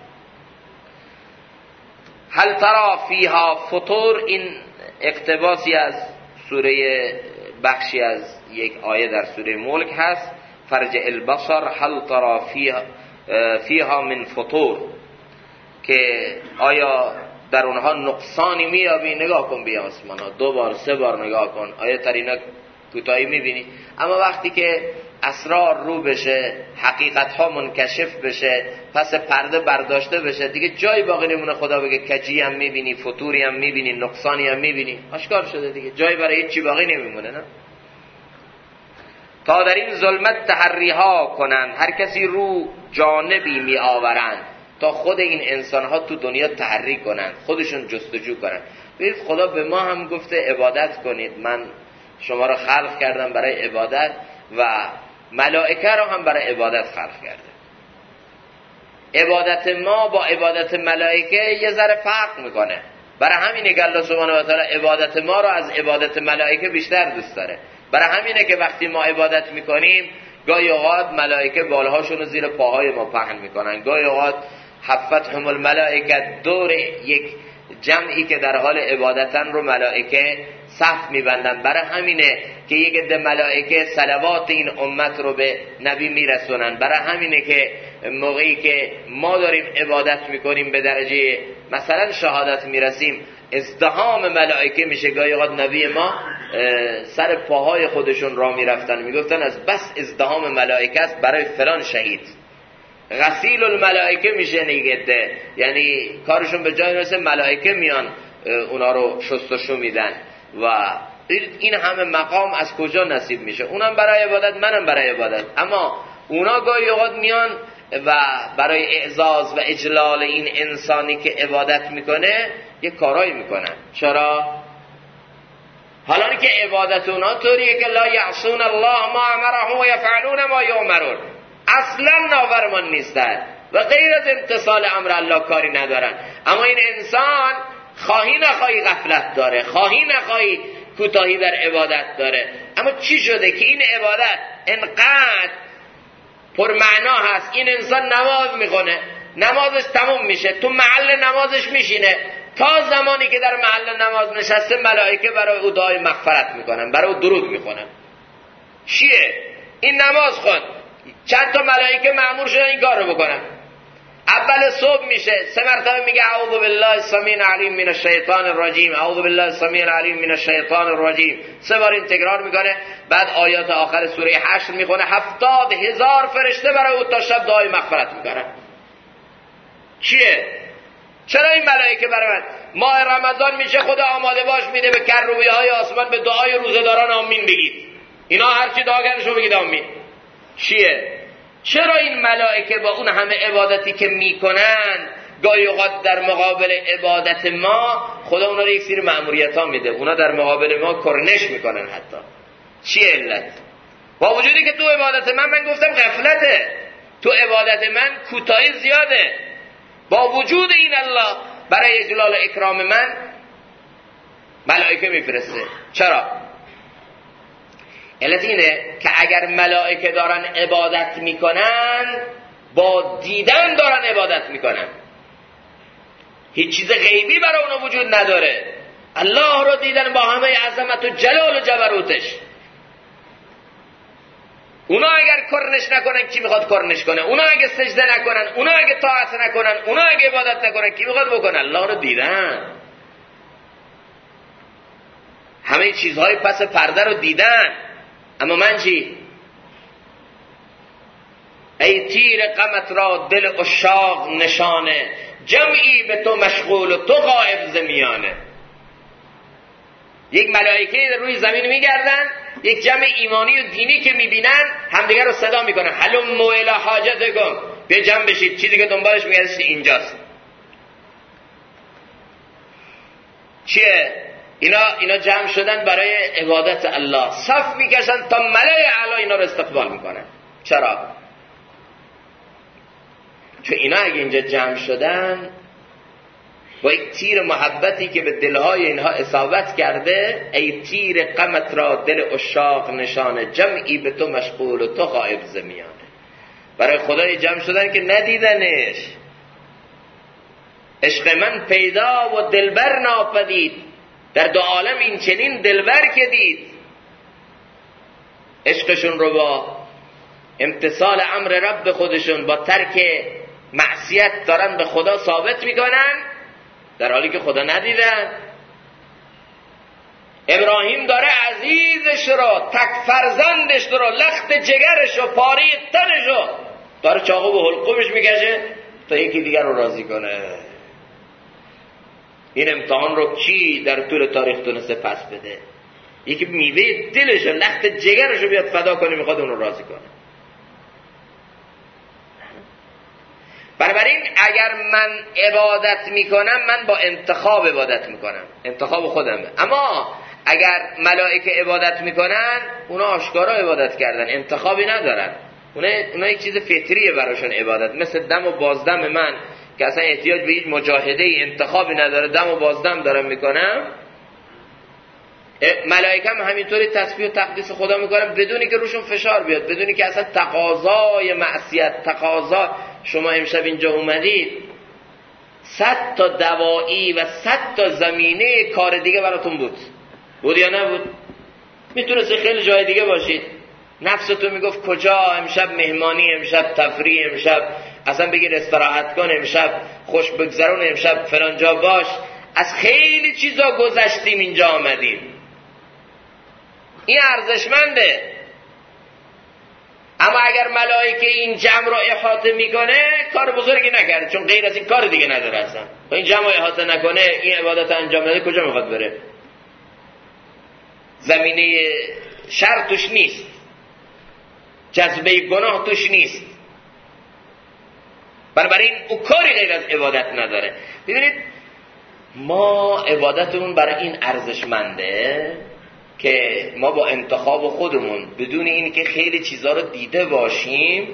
هل ترا فیها فطور، این اقتباسی از سوره، بخشی از یک آیه در سوره ملک هست، فرجع البصر هل ترا فیها من فطور، که آیا در اونها نقصانی میابی؟ نگاه کن بیا آسمان ها، 2 بار 3 بار نگاه کن، آیا تر اینا کوتاهی میبینی؟ اما وقتی که اسرار رو بشه، حقیقت ها منکشف بشه، پس پرده برداشته بشه، دیگه جایی باقی نمونه خدا بگه کجی هم میبینی، فتوری هم میبینی، نقصانی هم میبینی، آشکار شده دیگه، جایی برای هیچ چی باقی نمیمونه. نه تا در این ظلمت تحری ها کنند، هر کسی رو جانبی می آورند، تا خود این انسان ها تو دنیا تحری کنند، خودشون جستجو کنند. ببینید خدا به ما هم گفته عبادت کنید، من شما رو خلق کردم برای عبادت و ملائکه رو هم برای عبادت خلق کرده. عبادت ما با عبادت ملائکه یه ذره فرق میکنه، برای همینه که الله سبحانه و تعالی عبادت ما رو از عبادت ملائکه بیشتر دوست داره. برای همینه که وقتی ما عبادت میکنیم گاهی اوقات ملائکه بالهاشون رو زیر پاهای ما پهن میکنن، گاهی اوقات حفتهم الملائکه دور یک جمعی که در حال عبادتن رو ملائکه صف میبندن. برای همینه که یک عده ملائکه صلوات این امت رو به نبی میرسونن. برای همینه که موقعی که ما داریم عبادت میکنیم به درجه مثلا شهادت میرسیم، ازدحام ملائکه میشه. گاهی اوقات نبی ما سر پاهای خودشون را میرفتن، میگفتن از بس ازدحام ملائکه است برای فلان شهید. غسیل الملائکه میشه نگده، یعنی کارشون به جای میرسه ملائکه میان اونا رو شستشو میدن. و این همه مقام از کجا نصیب میشه؟ اونم برای عبادت، منم برای عبادت. اما اونا گاهی اوقات میان و برای اعزاز و اجلال این انسانی که عبادت میکنه یه کارایی میکنن. چرا؟ حالا که عبادت اونا طوریه که لا یعصون الله ما امرهم و یفعلون ما یؤمرون، اصلا نافرمان نیستن و غیر از امتثال امر الله کاری ندارن. اما این انسان خواهی نخواهی غفلت داره، خواهی نخواهی کوتاهی در عبادت داره. اما چی شده که این عبادت انقدر پرمعنا هست؟ این انسان نماز میکنه، نمازش تموم میشه، تو محل نمازش میشینه، تا زمانی که در محل نماز نشسته ملائکه برای او دعای مغفرت میکنن، برای او درود میکنن. چیه؟ این نماز خون چند تا ملائکه مأمور شدن این کار رو بکنن. اول صبح میشه 3 مرتبه میگه اعوذ بالله السمیع العلیم من الشیطان الرجیم، اعوذ بالله السمیع العلیم من الشیطان الرجیم، 3 بار این تکرار میکنه. بعد آیات آخر سوره حشر میخونه، 70,000 فرشته برای او تا شب دعای مغفرت میکنن. چیه؟ چرا این ملائکه برای من؟ ماه رمضان میشه خدا آماده باش میده به کروبیهای آسمان به دعای روزداران آمین بگید. اینا هرچی دعا کردنشو بگید آمین. چیه؟ چرا این ملائکه با اون همه عبادتی که میکنن گاهی اوقات در مقابل عبادت ما خدا اونا رو یک سری مأموریت ها میده، اونا در مقابل ما کرنش میکنن حتی؟ چی علت؟ با وجودی که تو عبادت من گفتم غفلته، تو عبادت من کوتاهی زیاده، با وجود این الله برای اجلال اکرام من ملائکه میفرسته. چرا؟ علت اینه که اگر ملائکه دارن عبادت میکنن با دیدن دارن عبادت میکنن، هیچ چیز غیبی برای اونا وجود نداره. الله رو دیدن با همه عظمت و جلال و جبروتش. اونا اگر کرنش نکنن کی میخواد کرنش کنه؟ اونا اگه سجده نکنن، اونا اگه طاعت نکنن، اونا اگه عبادت نکنن کی میخواد بکنه؟ الله رو دیدن، همه چیزهای پس پرده رو دیدن. اما من چی؟ ای تیر غمت را دل عشاق نشانه، جمعی به تو مشغول و تو غائب ز میانه. یک ملائکه روی زمین میگردن، یک جمع ایمانی و دینی که میبینن همدیگر رو صدا میکنن، هلم الی حاجتکم، بیا جمع بشید، چیزی که دنبالش میگردید اینجاست. چیه؟ اینا جمع شدن برای عبادت الله، صف میکشن تا ملائکه اعلی اینا رو استقبال میکنن. چرا؟ چون اینا اگه اینجا جمع شدن با یک تیر محبتی که به دلهای اینها اصابت کرده، ای تیر غمت را دل عشاق نشانه، جمعی به تو مشغول و تو غائب ز میانه. برای خدای جمع شدن که ندیدنش. عشق من پیدا و دلبر ناپدید، در دو عالم این چنین دلبر که دید. عشقشون رو با امتثال امر رب خودشون با ترک معصیت دارن به خدا ثابت میکنن، در حالی که خدا ندیدن. ابراهیم داره عزیزش رو، تک فرزندش پشت رو، لخت جگرش رو، پاره تنش رو داره چاقو به حلقومش میکشه تا یکی دیگر رو راضی کنه. این امتحان رو کی در طول تاریخ تونسته پس بده؟ یکی میوه دلش رو، لخت جگرش رو بیاد فدا کنه، میخواد اون رو راضی کنه. بنابراین اگر من عبادت میکنم، من با انتخاب عبادت میکنم، انتخاب خودمه. اما اگر ملائکه عبادت میکنن، اونا آشکارا عبادت کردن، انتخابی ندارن. اونا یک چیز فطریه براشون عبادت، مثل دم و بازدم من که اصلا احتیاج به هیچ مجاهده انتخابی نداره، دم و بازدم دارم میکنم. ملائکه هم همینطوری تسبیح و تقدیس خدا میکنن بدونی که روشون فشار بیاد، بدونی که اصلا تقاضای معصیت، تقاضا. شما امشب اینجا اومدید 100 تا دوایی و 100 تا زمینه کار دیگه براتون بود یا نبود؟ میتونست خیلی جای دیگه باشید. نفستون میگفت کجا، امشب مهمانی، امشب تفریح، امشب اصلا بگیر استراحت کن، امشب خوش بگذرون، امشب فلان جا باش. از خیلی چیزا گذشتیم اینجا آمدیم. این ارزشمنده. اما اگر ملائکه این جمع رو احاطه میکنه، کار بزرگی نکرده، چون غیر از این کار دیگه نداره اصلا. و این جمع رو احاطه نکنه، این عبادت انجام نده، کجا میخواد بره؟ زمینه شر توش نیست، جذبه گناه توش نیست. بنابراین او کاری غیر از عبادت نداره. ببینید ما عبادتمون برای این ارزشمنده که ما با انتخاب خودمون، بدون این که خیلی چیزا رو دیده باشیم،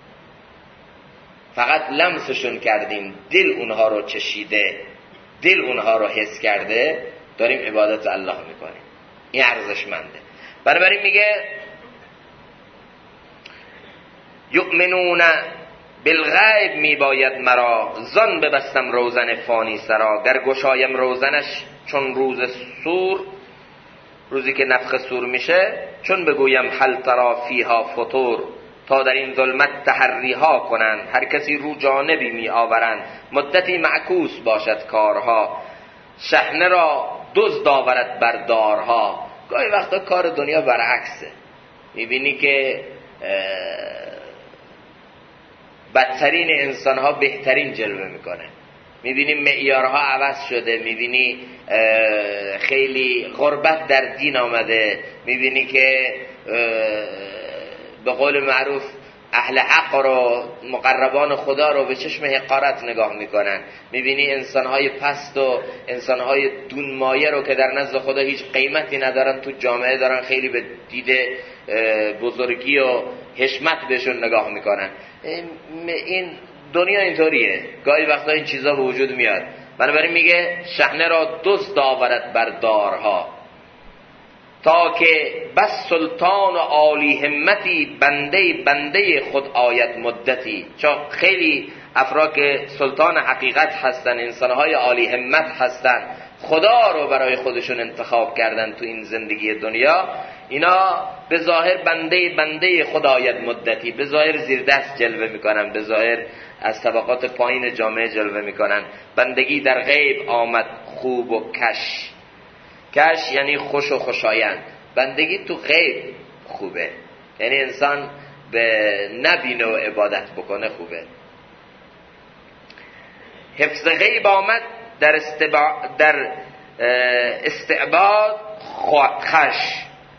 فقط لمسشون کردیم، دل اونها رو چشیده، دل اونها رو حس کرده، داریم عبادت الله میکنیم. این ارزشمنده. بنابراین میگه یؤمنون بالغیب میباید مرا، زان ببستم روزن فانی سرا. گر گشایم روزنش چون روز سور، روزی که نفخ سور میشه، چون بگویم هل ترا فیها فطور. تا در این ظلمت تحری ها کنند، هر کسی رو جانبی می آورند. مدتی معکوس باشد کارها، شحنه را دزد آورد بر دارها. گاهی وقتا کار دنیا برعکسه. میبینی که بدترین انسانها بهترین جلوه میکنه. میبینی معیارها عوض شده، میبینی خیلی غربت در دین آمده، میبینی که به قول معروف اهل حق رو، مقربان خدا رو به چشم حقارت نگاه میکنن. میبینی انسانهای پست و انسانهای دونمایه رو که در نزد خدا هیچ قیمتی ندارن، تو جامعه دارن خیلی به دید بزرگی و حشمت بهشون نگاه میکنن. این دنیا اینطوریه، گاهی وقتا این چیزا به وجود میاد. بنابراین میگه شحنه را دزد آورد بر دارها، تا که بس سلطان و عالی همتی، بنده خود آید مدتی. چون خیلی افراد که سلطان حقیقت هستن، انسانهای عالی همت هستن، خدا رو برای خودشون انتخاب کردن تو این زندگی دنیا، اینا به ظاهر بنده خدا آید مدتی، به ظاهر زیر دست جلوه میکنن، به ظاهر از طبقات پایین جامعه جلوه میکنن. بندگی در غیب آمد خوب و کش. کش یعنی خوش و خوشایند. بندگی تو غیب خوبه، یعنی انسان به نبینه و عبادت بکنه خوبه. حفظ غیب آمد در استعباد خش.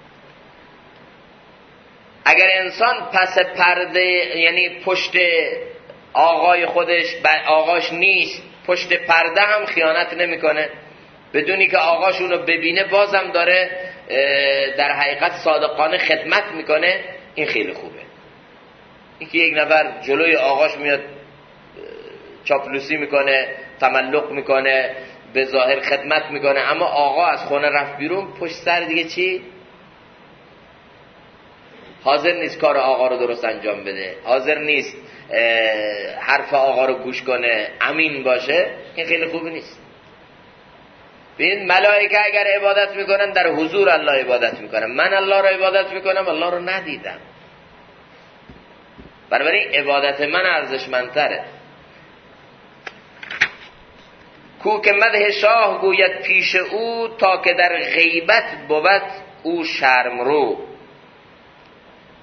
اگر انسان پس پرده، یعنی پشت آقای خودش، آقاش نیست، پشت پرده هم خیانت نمیکنه، بدونی که آقاشون رو ببینه بازم داره در حقیقت صادقانه خدمت میکنه، این خیلی خوبه. این که یک نفر جلوی آقاش میاد چاپلوسی میکنه، تملق میکنه، به ظاهر خدمت میکنه، اما آقا از خونه رفت بیرون، پشت سر دیگه چی؟ حاضر نیست کار آقا رو درست انجام بده، حاضر نیست حرف آقا رو گوش کنه، امین باشه. این خیلی خوبی نیست. ببین ملائکه اگر عبادت میکنن در حضور الله عبادت میکنن. من الله رو عبادت میکنم، الله رو ندیدم، بنابراین عبادت من ارزشمندتره. کو که مدح شاه گوید پیش او، تا که در غیبت بود او شرم رو.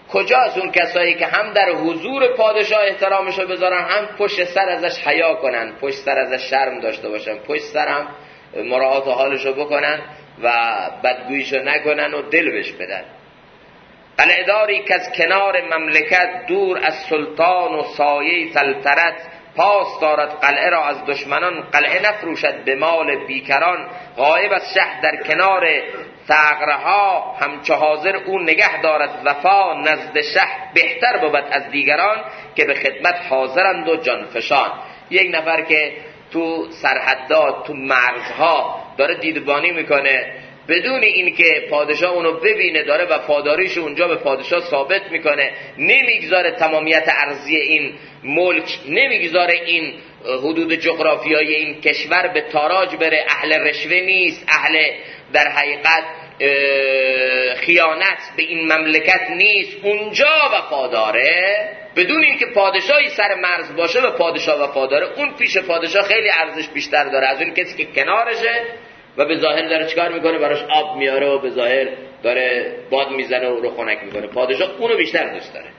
کجاست اون کسایی که هم در حضور پادشاه احترامشو بذارن، هم پشت سر ازش حیا کنن، پشت سر ازش شرم داشته باشن، پشت سر هم مراعات حالشو بکنن و بدگوییشو نکنن و دل بهش بدن. قلعه‌داری که از کنار مملکت، دور از سلطان و سایه سلطنت، پاس دارد قلعه را از دشمنان، قلعه نفروشد به مال بیکران. غایب از شهر در کنار ثغرها، همچو حاضر او نگه دارد وفا. نزد شهر بهتر بود از دیگران، که به خدمت حاضرند و جانفشان. یک نفر که تو سرحدات، تو مرزها داره دیدبانی میکنه، بدون اینکه پادشاه اونو ببینه، داره وفاداریش اونجا به پادشاه ثابت میکنه، نمیگذاره تمامیت ارضی این ملک، نمیگذاره این حدود جغرافیایی این کشور به تاراج بره، اهل رشوه نیست، اهل در حقیقت خیانت به این مملکت نیست، اونجا وفاداره، بدون اینکه پادشاهی سر مرز باشه به پادشاه وفاداره. اون پیش پادشاه خیلی ارزش بیشتر داره از اون کسی که کنارشه و به ظاهر داره چیکار میکنه، براش آب میاره و به ظاهر داره باد میزنه و رو خنک میکنه. پادشاه اونو بیشتر دوست داره.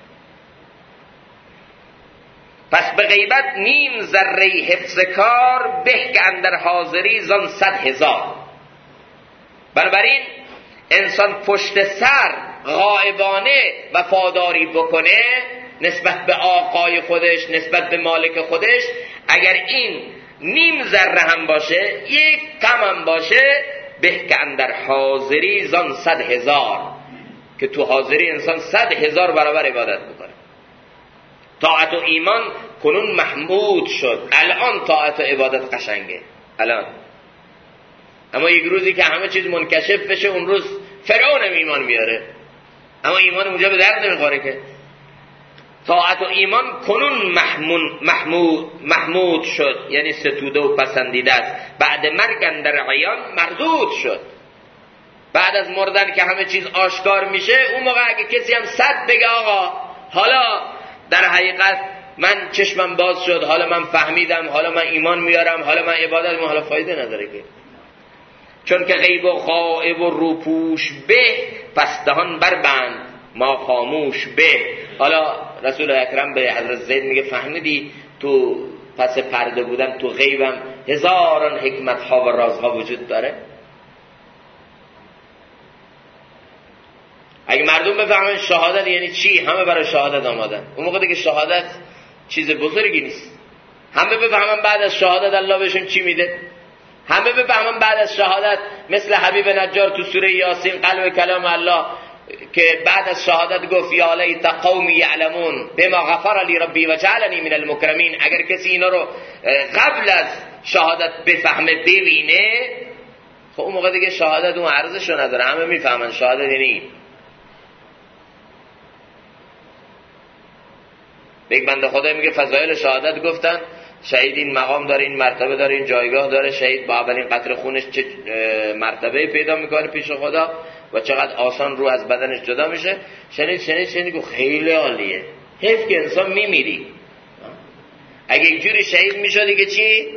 پس به غیبت نیم ذره حفظ کار، به که اندر حاضری زان 100,000. بنابراین انسان پشت سر غائبانه وفاداری بکنه نسبت به آقای خودش، نسبت به مالک خودش، اگر این نیم ذره هم باشه، یک کم هم باشه، به که اندر حاضری زان 100,000، که تو حاضری انسان 100,000 برابر عبادت بکنه. طاعت و ایمان کنون محمود شد. الان طاعت و عبادت قشنگه الان، اما یک روزی که همه چیز منکشف بشه، اون روز فرعون هم ایمان میاره، اما ایمان اونجا به درد نمیخوره که. طاعت و ایمان کنون محمود شد، یعنی ستوده و پسندیده است. بعد مرگ اندر عیان مردود شد. بعد از مردن که همه چیز آشکار میشه، اون موقع اگه کسی هم 100 بگه آقا حالا در حقیقت من چشمم باز شد، حالا من فهمیدم، حالا من ایمان میارم، حالا من عبادت میارم، حالا فایده نداره که. چون که غیب و غائب و روپوش به، پس دهان بربند ما خاموش به. حالا رسول اکرم به حضرت زید میگه فهمیدی تو پس پرده بودن، تو غیبم هزاران حکمت ها و رازها وجود داره. اگه مردم بفهمن شهادت یعنی چی، همه برای شهادت آمادن. اون موقع دیگه شهادت چیز بزرگی نیست. همه بفهمن بعد از شهادت الله بهشون چی میده. همه بفهمن بعد از شهادت مثل حبیب نجار تو سوره یاسین قلب کلام الله که بعد از شهادت گفت یا لیت قومی یعلمون بما غفر لی ربی و جعلنی من المکرمین. اگر کسی اینا رو قبل از شهادت بفهمه ببینه، خب اون موقع دیگه شهادت اون ارزشو نداره. همه میفهمن شهادت یعنی یک بنده خدا میگه فضایل شهادت گفتن شهید این مقام داره، این مرتبه داره، این جایگاه داره. شهید با اولین قطره خونش چه مرتبه پیدا میکنه پیش خدا و چقدر آسان رو از بدنش جدا میشه. شنید گفت خیلی عالیه، حیف که انسان میمیری. اگه اینجوری شهید میشد دیگه چی؟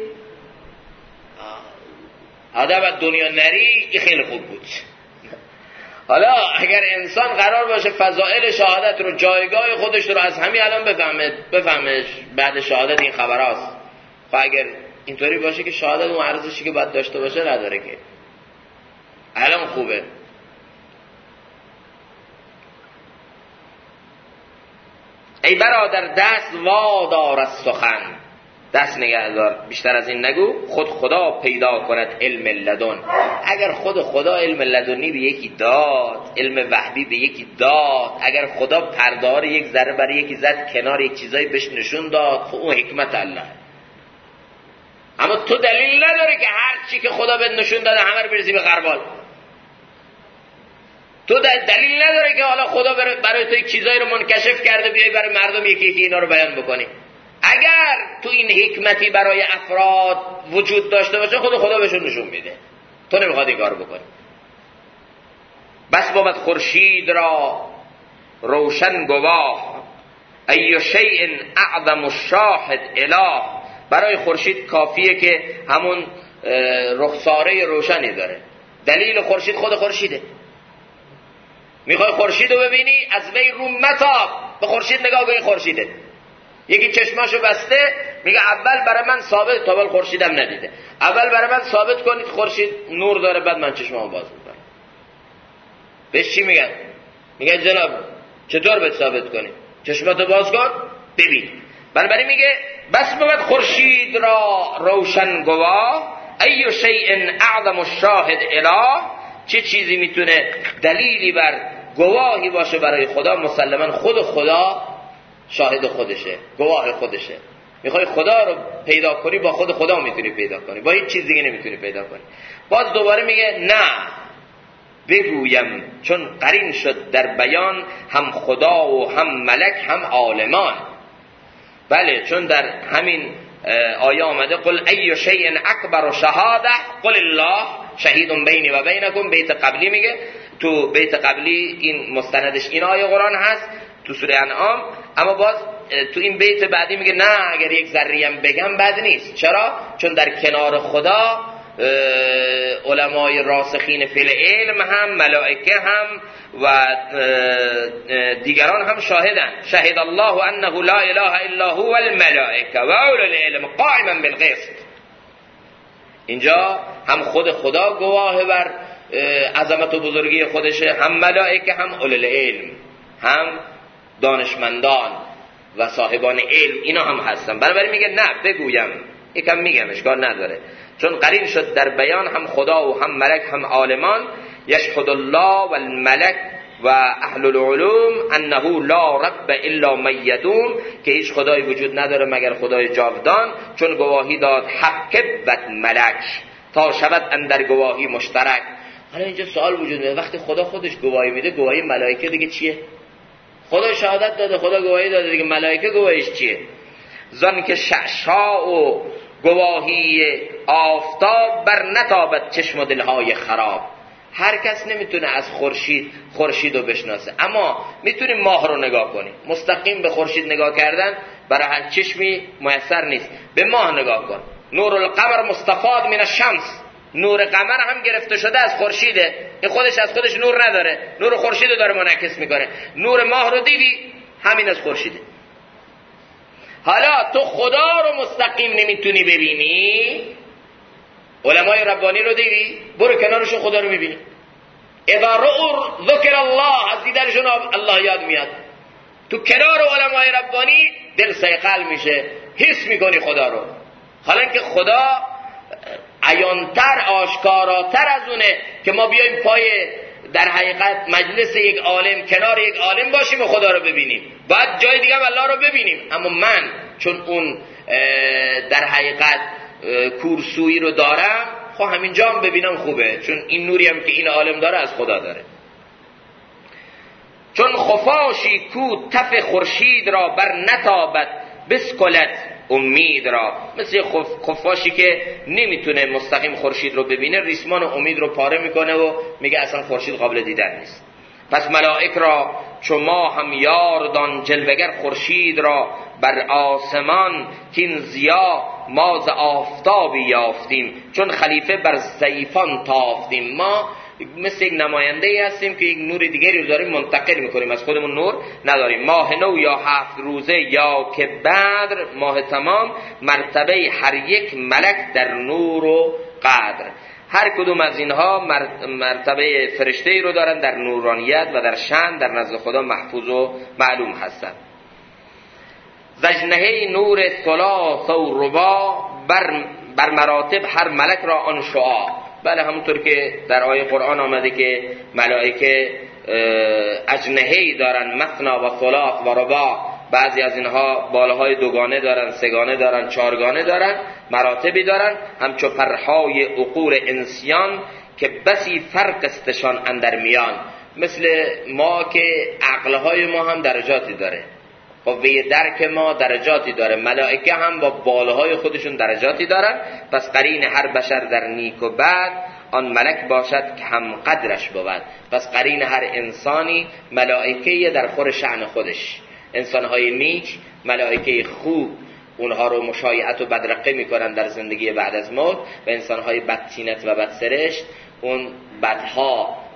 آدم از دنیا نری، خیلی خوب بود. حالا اگر انسان قرار باشه فضائل شهادت رو، جایگاه خودش رو از همین الان بفهمه بعد شهادت این خبر هست، خب اگر اینطوری باشه که شهادت اون ارزشی که باید داشته باشه نداره که الان خوبه. ای برادر دست وادار از سخن، دست نگهدار، بیشتر از این نگو. خود خدا پیدا کند علم لدن. اگر خود خدا علم لدنی به یکی داد، علم وحی به یکی داد، اگر خدا پردار یک ذره برای یکی زد کنار یک چیزایی بهش نشون داد، خب اون حکمت الله. اما تو دلیل نداره که هر چی که خدا بهت نشون داده همه رو بریزی به غربال. تو دلیل نداره که حالا خدا برای تو یک چیزایی رو منکشف کرده بیای برای مردم یکی اینا رو بیان بکنی. اگر تو این حکمتی برای افراد وجود داشته باشه، خدا بهشون نشون میده، تو نمیخواد این کار بکنی. بس بود خورشید را روشن گواه، ای شیء اعظم الشاهد اله. برای خورشید کافیه که همون رخساره روشنی داره. دلیل خورشید خود خورشیده. میخوای خورشید رو ببینی، از وی رو متاب، به خورشید نگاه کن، خورشیده. یکی چشماشو بسته میگه اول برای من ثابت، تا خورشیدم ندیده، اول برای من ثابت کنید خورشید نور داره، بعد من چشمامو باز میکنم. بهش چی میگن؟ میگن جناب چطور به ثابت کنی؟ چشماتو باز کن ببین. بنابراین میگه بس بود خورشید را روشن گواه، ای شیء اعظم الشاهد اله. چه چیزی میتونه دلیلی بر گواهی باشه برای خدا؟ مسلما خود خدا شاهد خودشه، گواه خودشه. میخوای خدا رو پیدا کنی، با خود خدا میتونی پیدا کنی، با هیچ چیز دیگه نمیتونی پیدا کنی. باز دوباره میگه نه بگویم چون قرین شد در بیان، هم خدا و هم ملک هم عالمان. بله، چون در همین آیه آمده قل ای شیء اکبر شهاده قل الله شهید بینی و بینکم. بیت قبلی میگه، تو بیت قبلی این مستندش این آیه قرآن هست تو سوره انعام، اما باز تو این بیت بعدی میگه نه اگر یک ذره هم بگم بد نیست. چرا؟ چون در کنار خدا علمای راسخین فی العلم هم، ملائکه هم و دیگران هم شاهدن. شهد الله انه لا اله الا هو والملائکه و اولو العلم قائما بالقسط. اینجا هم خود خدا گواه بر عظمت و بزرگی خودشه، هم ملائکه، هم اولو العلم، هم دانشمندان و صاحبان علم، اینا هم هستن. بنابراین میگه نه بگویم، یکم میگم اشکال نداره، چون قرین شد در بیان هم خدا و هم ملک هم عالمان. یشهد الله و الملک و اهل العلوم انه لا رب الا من یدوم، که هیچ خدایی وجود نداره مگر خدای جاودان، چون گواهی داد حق و ملک تا شود اندر گواهی مشترک. حالا اینجا سوال وجود میاد، وقتی خدا خودش گواهی میده، گواهی ملائکه دیگه چیه؟ خدا شهادت داده، خدا گواهی داده دیگه، ملائکه گواهیش چیه؟ زن که شعشاع و گواهی آفتاب بر نتابد چشم و دلهای خراب. هر کس نمیتونه از خورشید رو بشناسه، اما میتونی ماه رو نگاه کنی. مستقیم به خورشید نگاه کردن برای هر چشمی میسر نیست. به ماه نگاه کن، نور القمر مستفاد من الشمس، نور قمر هم گرفته شده از خورشیده، این خودش از خودش نور نداره، نور خورشید رو داره منعکس میکنه. نور ماه رو دیدی؟ همین از خورشیده. حالا تو خدا رو مستقیم نمیتونی ببینی، علمای ربانی رو دیدی؟ برو کنارشون خدا رو ببینی. اذا رؤوا ذکر الله، از دیدنشون الله یاد میاد. تو کنار علمای ربانی دل صیقل میشه، حس میکنی خدا رو. حالا که خدا عیانتر، آشکاراتر از اونه که ما بیایم پای در حقیقت مجلس یک عالم، کنار یک عالم باشیم و خدا رو ببینیم. بعد جای دیگه هم الله رو ببینیم، اما من چون اون در حقیقت کورسویی رو دارم، خب همینجا هم ببینم خوبه، چون این نوری هم که این عالم داره از خدا داره. چون خفاشی کو تف خورشید را بر نتابد، بسکلت امید را. مثل خفاشی که نمیتونه مستقیم خورشید رو ببینه، ریسمان امید رو پاره میکنه و میگه اصلا خورشید قابل دیدن نیست. پس ملائک را چو ما هم یار دان، جلوگر خورشید را بر آسمان، کین ضیا ما ز آفتابی یافتیم، چون خلیفه بر ضعیفان تافتیم. ما مثل یک نماینده ای هستیم که یک نور دیگری رو داریم منتقل میکنیم، از خودمون نور نداریم. ماه نو یا 7 روزه یا که بدر، ماه تمام، مرتبه هر یک ملک در نور و قدر. هر کدوم از اینها مرتبه فرشته‌ای رو دارن در نورانیت و در شأن در نزد خدا محفوظ و معلوم هستند. زجنهی نور ثلاث و رباع، بر مراتب هر ملک را آن شعاع. بله، همونطور که در آیه قرآن آمده که ملائکه اجنهی دارن، مثنا و ثلاث و رباع. بعضی از اینها بالاهای دوگانه دارن، سگانه دارن، چارگانه دارن، مراتبی دارن، همچو پرهای عقول انسیان، که بسی فرق استشان اندر میان. مثل ما که عقلهای ما هم درجاتی داره، قوه درک ما درجاتی داره، ملائکه هم با بالاهای خودشون درجاتی دارن. پس قرین هر بشر در نیک و بد آن ملک باشد که هم قدرش بود. پس قرین هر انسانی ملائکه در خور شأن خودش. انسانهای نیک، ملائکه خوب، اونها رو مشایعت و بدرقه میکنن در زندگی بعد از موت، و انسانهای بدتینت و بدسرشت اون بدها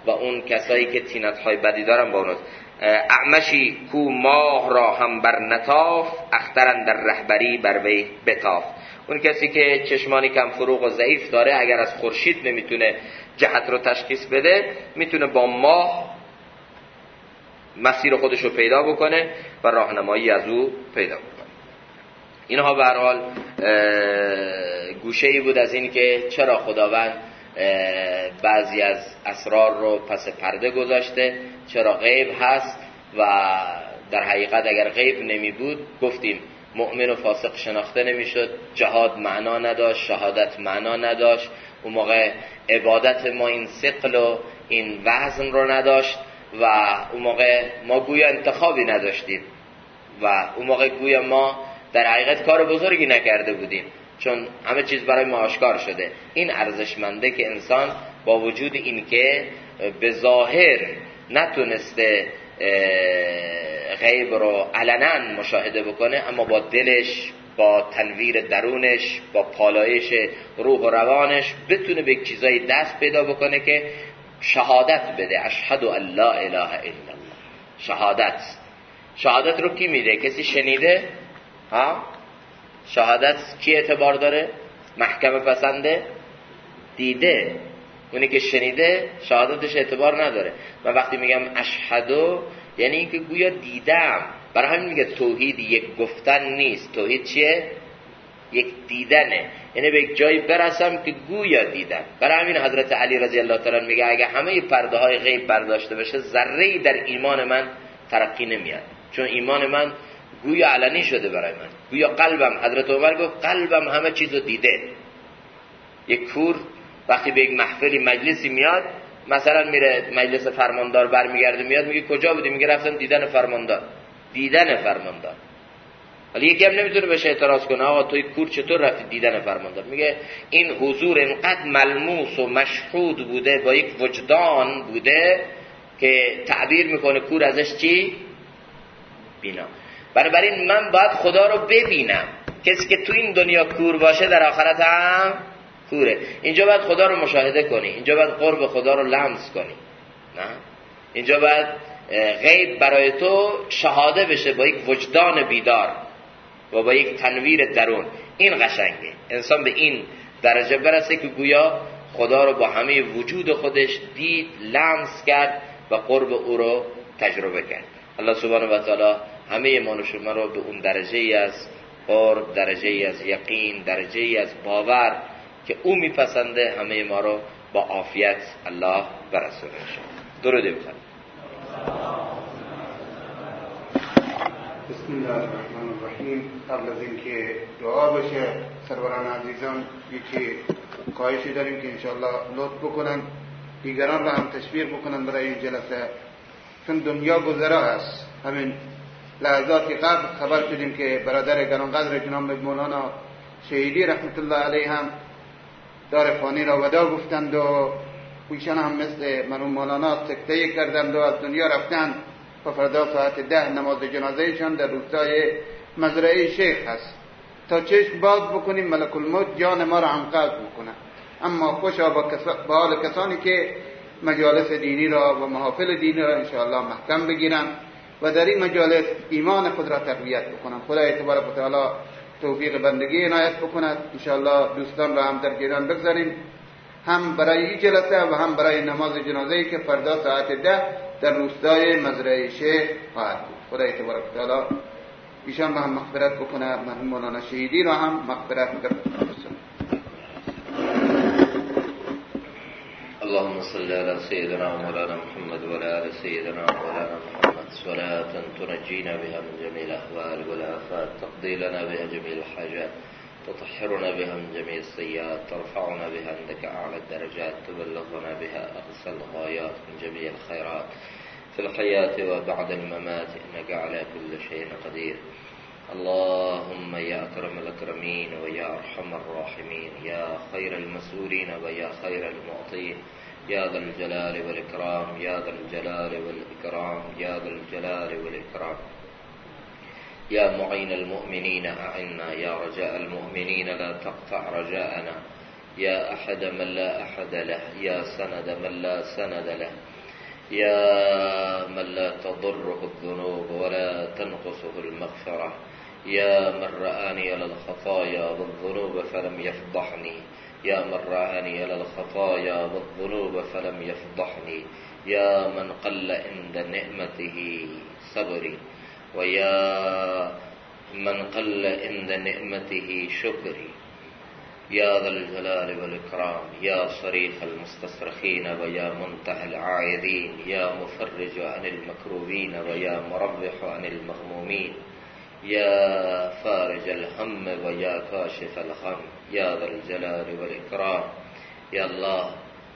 و اون کسایی که طینت‌های بدی دارن با اوناست. اعمشی کو ماه را هم بر نتاف، اخترن در رهبری بر وی بتاف. اون کسی که چشمانی کم فروغ و ضعیف داره اگر از خورشید نمیتونه جهت رو تشخیص بده، میتونه با ماه مسیر خودش رو پیدا بکنه و راهنمایی از او پیدا بکنه. اینها به هر حال گوشه‌ای بود از این که چرا خداوند بعضی از اسرار رو پس پرده گذاشته، چرا غیب هست و در حقیقت اگر غیب نمی بود گفتیم مؤمن و فاسق شناخته نمیشد، جهاد معنا نداشت، شهادت معنا نداشت، اون موقع عبادت ما این ثقل و این وزن رو نداشت و اون موقع ما گویا انتخابی نداشتیم و اون موقع گویا ما در حقیقت کار بزرگی نکرده بودیم، چون همه چیز برای ما آشکار شده. این ارزشمنده که انسان با وجود این که به ظاهر نتونسته غیب رو علنا مشاهده بکنه، اما با دلش، با تنویر درونش، با پالایش روح و روانش بتونه به چیزای دست پیدا بکنه که شهادت بده. اشهد ان لا اله الا الله. شهادت رو کی میده؟ کسی شنیده؟ شهادت کی اعتبار داره؟ محکمه پسنده؟ دیده. اونی که شنیده شهادتش اعتبار نداره. من وقتی میگم اشهدو یعنی اینکه گویا دیدم. برای همین میگه توحید یک گفتن نیست، توحید چیه؟ یک دیدنه، یعنی به یک جایی برسم که گویا دیدم. برای همین حضرت علی رضی الله تعالی میگه اگه همه پرده های غیب برداشته بشه ذره‌ای در ایمان من ترقی نمیاد، چون ایمان من گویا علنی شده برای من. گویا قلبم، حضرت عمر گفت قلبم همه چیزو دیده. یک کور وقتی به یک محفلی مجلسی میاد، مثلا میره مجلس فرماندار برمیگرده میاد میگه کجا بودی؟ میگه رفتم دیدن فرماندار. دیدن فرماندار. ولی یکی هم نمیتونه بهش اعتراض کنه آقا توی کور چطور رفتی دیدن فرماندار؟ میگه این حضور اینقدر ملموس و مشهود بوده، با یک وجدان بوده که تعبیر میکنه کور ازش چی؟ بینا. بنابراین من باید خدا رو ببینم. کسی که تو این دنیا کور باشه در آخرت هم کوره. اینجا باید خدا رو مشاهده کنی، اینجا باید قرب خدا رو لمس کنی. نه؟ اینجا باید غیب برای تو شهاده بشه با یک وجدان بیدار و با یک تنویر درون. این قشنگه. انسان به این درجه برسه که گویا خدا رو با همه وجود خودش دید، لمس کرد و قرب او رو تجربه کرد. الله سبحانه و تعالی همه ما و شما رو به اون درجه ای از قرب، درجه ای از یقین، درجه ای از باور که او میپسنده همه ما رو با عافیت الله برسونه. درود بفرمایید. بسم الله الرحمن الرحیم. قبل از اینکه دعا بشه سروران عزیزان یکی خواهشی داریم که انشاءالله لطف بکنن دیگران را هم تشویق بکنن برای این جلسه، چون دنیا گذرا است. همین لحظاتی قبل خبر شدیم که برادر گرانقدر جناب مولانا شهیدی رحمت الله علیه هم دار فانی را وداع گفتند و ایشان هم مثل مرحوم مولانا سکته کردند و از دنیا رفتند و فردا ساعت 10 نماز جنازهشان در روستای مزرعه شیخ هست. تا چشم باز بکنیم ملک الموت جان ما را هم قبض بکنه. اما خوشا با حال کسانی که مجالس دینی را و محافل دینی را انشاءالله محکم بگیرن و در این مجالس ایمان خود را تقویت بکنن. خدای تبارک و تعالی توفیق بندگی عنایت بکند. انشاءالله دوستان را هم در گیران بگذاریم، هم برای این جلسه و هم برای نماز جنازه‌ای که فردا ساعت 10 در روستای مزرعه شیخ خواهد بود. خدای تبارک و تعالی ایشان را هم مغفرت بکنه، مرحوم مولانا شهیدی را هم مغفرت بکنه. اللهم صل على سيدنا مولانا محمد وعلى آل سيدنا مولانا محمد صلاة تنجينا بها من جميع الأهوال والآفات، تقضي لنا بها جميع الحاجات، تطهرنا بها من جميع السيئات، ترفعنا بها عندك أعلى الدرجات، تبلغنا بها أقصى الغايات من جميع الخيرات في الحياة وبعد الممات، إنك على كل شيء قدير. اللهم يا أكرم الأكرمين ويا أرحم الراحمين، يا خير المسؤولين ويا خير المعطين، يا ذا الجلال والإكرام، يا ذا الجلال والإكرام، يا ذا الجلال والإكرام. يا معين المؤمنين أعنا، يا رجاء المؤمنين لا تقطع رجاءنا، يا أحد من لا أحد له، يا سند من لا سند له، يا من لا تضره الذنوب ولا تنقصه المغفرة، يا من رآني على الخطايا والذنوب فلم يفضحني، يا من رآني على الخطايا والذنوب فلم يفضحني، يا من قل عند نعمته صبري، ويا من قل عند نعمته شكري، يا ذا الجلال والإكرام، يا صريخ المستصرخين ويا منتهى العائذين، يا مفرج عن المكروبين ويا مربح عن المغمومين، يا فارج الهم ويا كاشف الغم، يا ذا الجلال والإكرام. یا الله،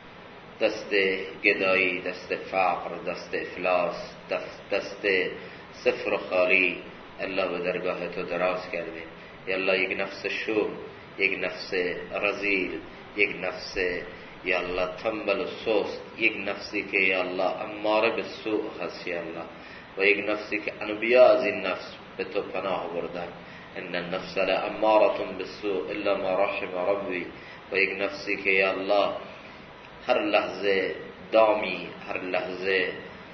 دست گدایی، دست فقر، دست افلاس، دست صفر و خالی الله به درگاه تو دراز کرده. یا الله، یک نفس شوم، یک نفس رذیل، یک نفس یا الله تنبل و سست، یک نفسی که یا الله اماره به سوء هست یا الله، و یک نفسی که انبیا از این نفس به تو پناه بردن. ان النفس لاماره بالسوء الا ما رحم ربی. و یک نفسی که یا الله هر لحظه دامی، هر لحظه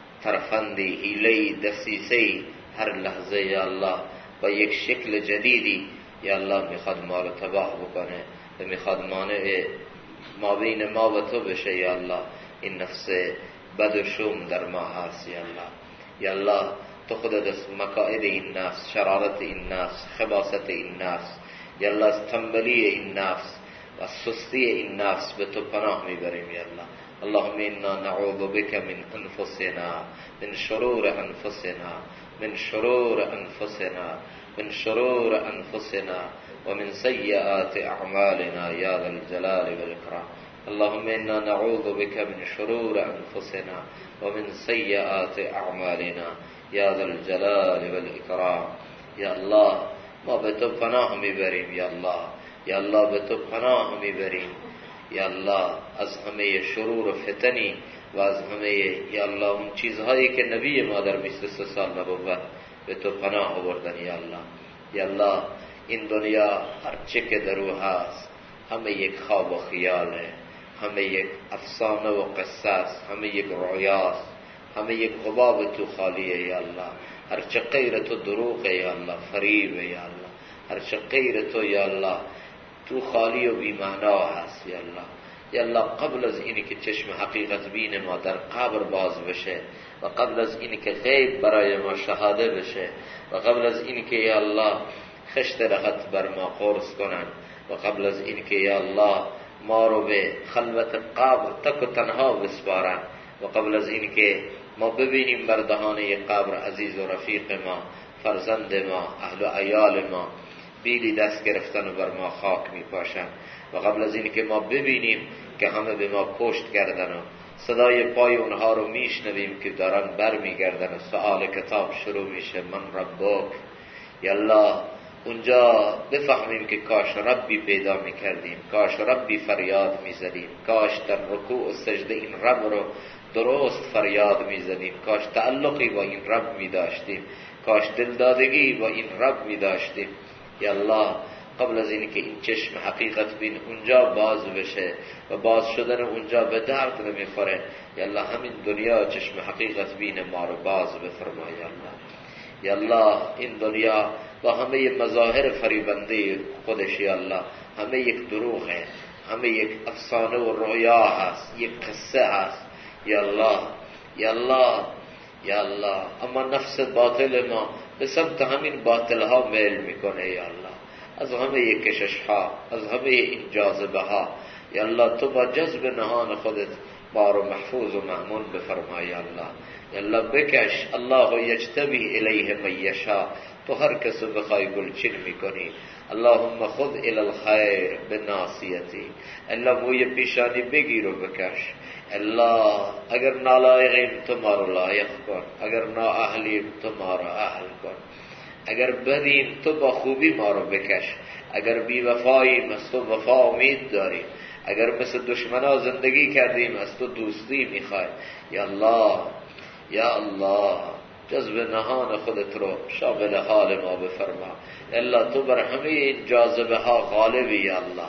ترفندی، حیله‌ای، دسیسه‌ای، هر لحظه یا الله با یک شکل جدیدی یا الله میخواد ما رو تباه بکنه و میخواد مانع ما بین ما و تو بشه. یا الله، این نفس بد و شوم در ما هست یا الله. یا الله، تو خودت از مکائد این نفس، شرارت این نفس، خباثت این نفس یا الله، از تنبلی این نفس و از سستی این نفس به تو پناه میبریم یا الله. اللهم انا نعوذ بك من انفسنا، من شرور انفسنا، من شرور انفسنا، من شرور انفسنا ومن سيئات اعمالنا يا ذا الجلال والاكرام. اللهم انا نعوذ بك من شرور انفسنا ومن سيئات اعمالنا يا ذا الجلال والاكرام. یا الله، ما به تو پناه میبریم یا الله، یا الله به تو پناه میبریم یا الله، از همه شرور و فتنی و از همه یا الله اون چیزهایی که نبی ما در 23 سال نبوت به تو پناه آوردن یا الله. یا الله، این دنیا هر چه که در او هست همه یک خواب و خیاله، همه یک افسانه و قصه است، همه یک رؤیاست، همه یک حباب تو خالیه یا الله. هر چه غیر تو دروغه یا الله، فریبه یا الله. هر چه غیر تو یا الله تو خالی و بی‌معنا هست یا الله. یا الله، قبل از اینی که چشم حقیقت بین ما در قبر باز بشه و قبل از اینی که غیب برای ما شهاده بشه و قبل از اینی که یا الله خشت رحت بر ما قرص کنن و قبل از اینی که یا الله ما رو به خلوت قبر تک و تنها بسپارن و قبل از اینی که ما ببینیم بر دهانه قبر عزیز و رفیق ما، فرزند ما، اهل و عیال ما بیلی دست گرفتن و بر ما خاک می پاشن و قبل از این که ما ببینیم که همه به ما پشت کردن و صدای پای اونها رو میشنویم که دارن بر میگردن و سؤال کتاب شروع میشه، من ربک. یا الله، اونجا بفهمیم که کاش ربی پیدا میکردیم، کاش ربی فریاد میزدیم، کاش در رکوع و سجده این رب رو درست فریاد میزدیم، کاش تعلقی با این رب میداشتیم، کاش دلدادگی با این رب میداشتیم. یا الله، قبل از اینکه این چشم حقیقت بین اونجا باز بشه و باز شدن اونجا به درد نمیخوره، یا الله همین دنیا چشم حقیقت بین ما رو باز بفرما یا الله. یا الله، این دنیا با همه مظاهر فریبنده خودش یا الله همه یک دروغه، همه یک افسانه و رؤیا هست، یک قصه هست یا الله. یا الله، یا الله، اما نفس باطل ما به سمت همین باطل ها میل میکنه یا الله. از همه کشش ها، از همه این جاذبه ها یا الله تو با جذب نهان خودت ما رو محفوظ و مأمون بفرما یا الله. یا الله بکش، الله یجتبی الیه من یشاء، تو هر کس رو بخوای گلچین میکنی. اللهم خذ الی الخیر بناصیتی، الله موی پیشانی بگیر و بکش. الله اگر نالایقیم تو ما رو لایق کن، اگر نااهلیم تو ما رو اهل کن، اگر بدیم تو با خوبی ما رو بکش، اگر بی وفاییم از تو وفا امید داریم، اگر مثل دشمنا زندگی کردیم از تو دوستی میخوای. یا الله، یا الله، جذب نهان خودت رو شامل حال ما بفرما. الله تو بر همه این جاذبه ها غالبی یا الله،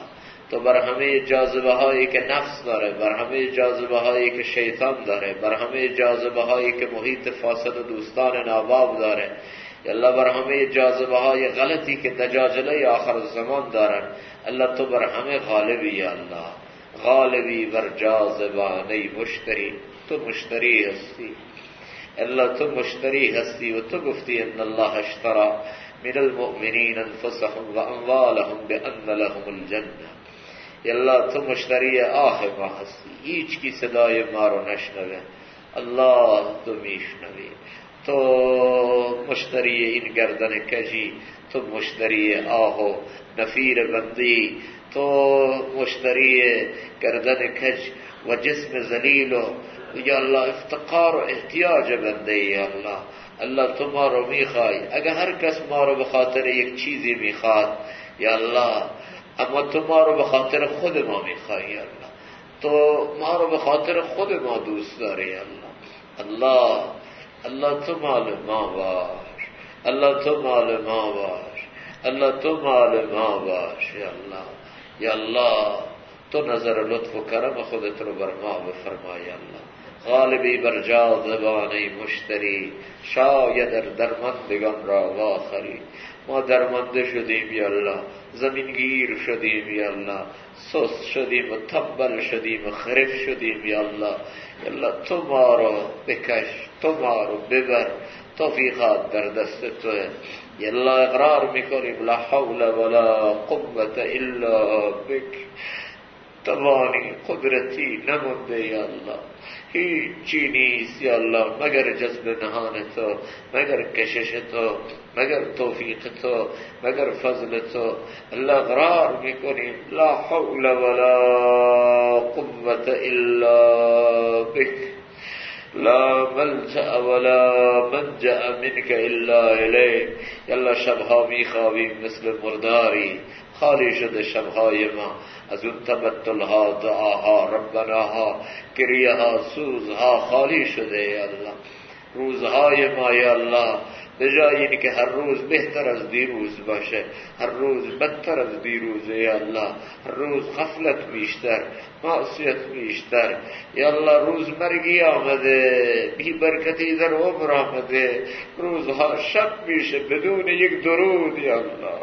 تو بر همه جاذبه هایی که نفس داره، بر همه جاذبه هایی که شیطان داره، بر همه جاذبه هایی که محیط فاسد و دوستان ناباب داره، یا الله بر همه جاذبه های غلطی که دجاجله آخر زمان دارن، الله تو بر همه غالبی. یا الله غالبی بر جاذبانه مشتری، تو مشتری هستی. الله تو مشتری هستی و تو گفتی ان الله اشترى من المؤمنین انفسهم و اموالهم بان لهم الجنه. یا الله تو مشتری آه ما هستی، هیچ کی صدای ما رو نشنوه، الله تو میشنوی. تو مشتری این گردن کجی، تو مشتری آه و نفیر بندی، تو مشتری گردن کج و جسم ذلیل و یا الله افتقار و احتیاج بنده. یا الله الله تو ما رو میخوای. اگر هر کس ما رو به خاطر یک چیزی میخواد یا الله، اما تو ما رو به خاطر خود ما میخوای. یا الله تو ما رو به خاطر خود ما دوست داری. یا الله الله تو مال ما باش، الله تو مال ما باش، الله تو مال ما باش. یا الله یا الله تو نظر لطف و کرم خودت رو بر ما بفرما. یا الله غالبی بر جاذبانه مشتری، شاید درماندگان را واخری. ما درمانده شدیم یا الله، زمینگیر شدیم یا الله، سست شدیم و تنبل شدیم و خرف شدیم. یا الله یا الله تو ما رو بکش، تو ما رو ببر، توفیقات در دست توه. یا الله اقرار میکنیم لا حول ولا قوة الا بک، توانی قدرتی نمونده. یا الله هیچی نیست یا الله مگر جذب نهان تو، مگر کشش تو، مگر توفیق تو، مگر فضل تو. الله اقرار میکنیم لا حول ولا قوة الا بک، لا ملجأ ولا منجأ منك الا الیک. یا الله شبها میخوابیم مثل مرداری، خالی شده شبهای ما از اون تبتلها، دعاها، ربناها، گریهها، سوزها خالی شده. یا الله روزهای ما یا الله به جای این که هر روز بهتر از دیروز باشه، هر روز بدتر از دیروزه. یا الله هر روز غفلت بیشتر، معصیت بیشتر. یا الله روز مرگی آمده، بی برکتی در عمر آمده، روزها شب میشه بدون یک درود. یا الله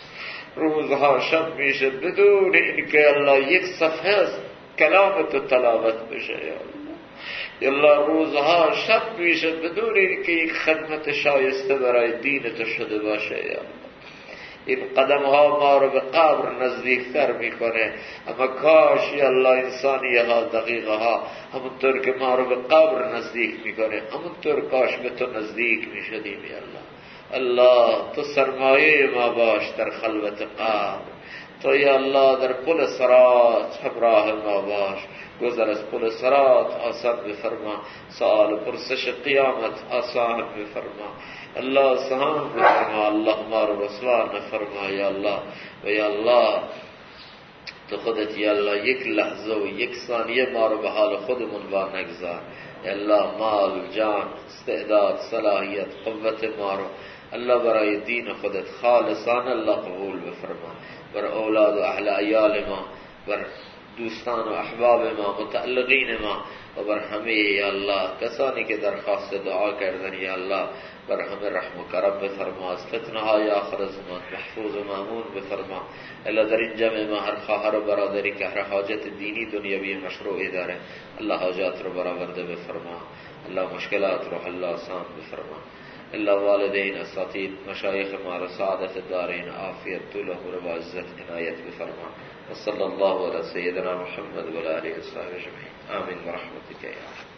روزها شب میشه بدون اینکه الله یک صفحه از کلامت تلاوت بشه. یا الله یا الله روزها شب میشه بدون اینکه یک خدمت شایسته برای دینت شده باشه. یا الله این قدم ها ما رو به قبر نزدیکتر میکنه، اما کاش یا الله انسانیه ها، دقیقه ها همونطور که ما رو به قبر نزدیک میکنه همونطور کاش به تو نزدیک میشدیم. یا الله الله تو سرمایه ما باش در خلوت قبر، تو یا الله در پل صراط همراه ما باش، گذر از پل صراط آسان بفرما، سؤال پرسش قیامت آسان بفرما. الله سهام بفرما، الله ما رو رسوا نفرما. یا الله و یا الله تو خودت یا الله یک لحظه و یک ثانیه ما رو به حال خودمون وا نگذار. یا الله مال، جان، استعداد، صلاحیت، قوت ما رو الله برای دین خودت خالصانه الله قبول بفرما. بر اولاد و اهل عیال ما، بر دوستان و احباب ما، متعلقین ما و بر همه یا الله کسانی که درخواست دعا کردن یا الله بر همه رحم و کرم بفرما. از فتنه های آخر زمان محفوظ و مامون بفرما. الله در این جمع ما هر خواهر و برادری که هر حاجت دینی دنیوی مشروعی داره الله حاجات رو برآورده بفرما. الله مشکلات رو حل آسان بفرما. الله والدین، اساتید، مشایخ ما را سعادت دارین، عافیت، طول عمر و عزت عنایت بفرما. و صلی الله علی سیدنا محمد و علی آله و صحبه اجمعین. آمین برحمتک یا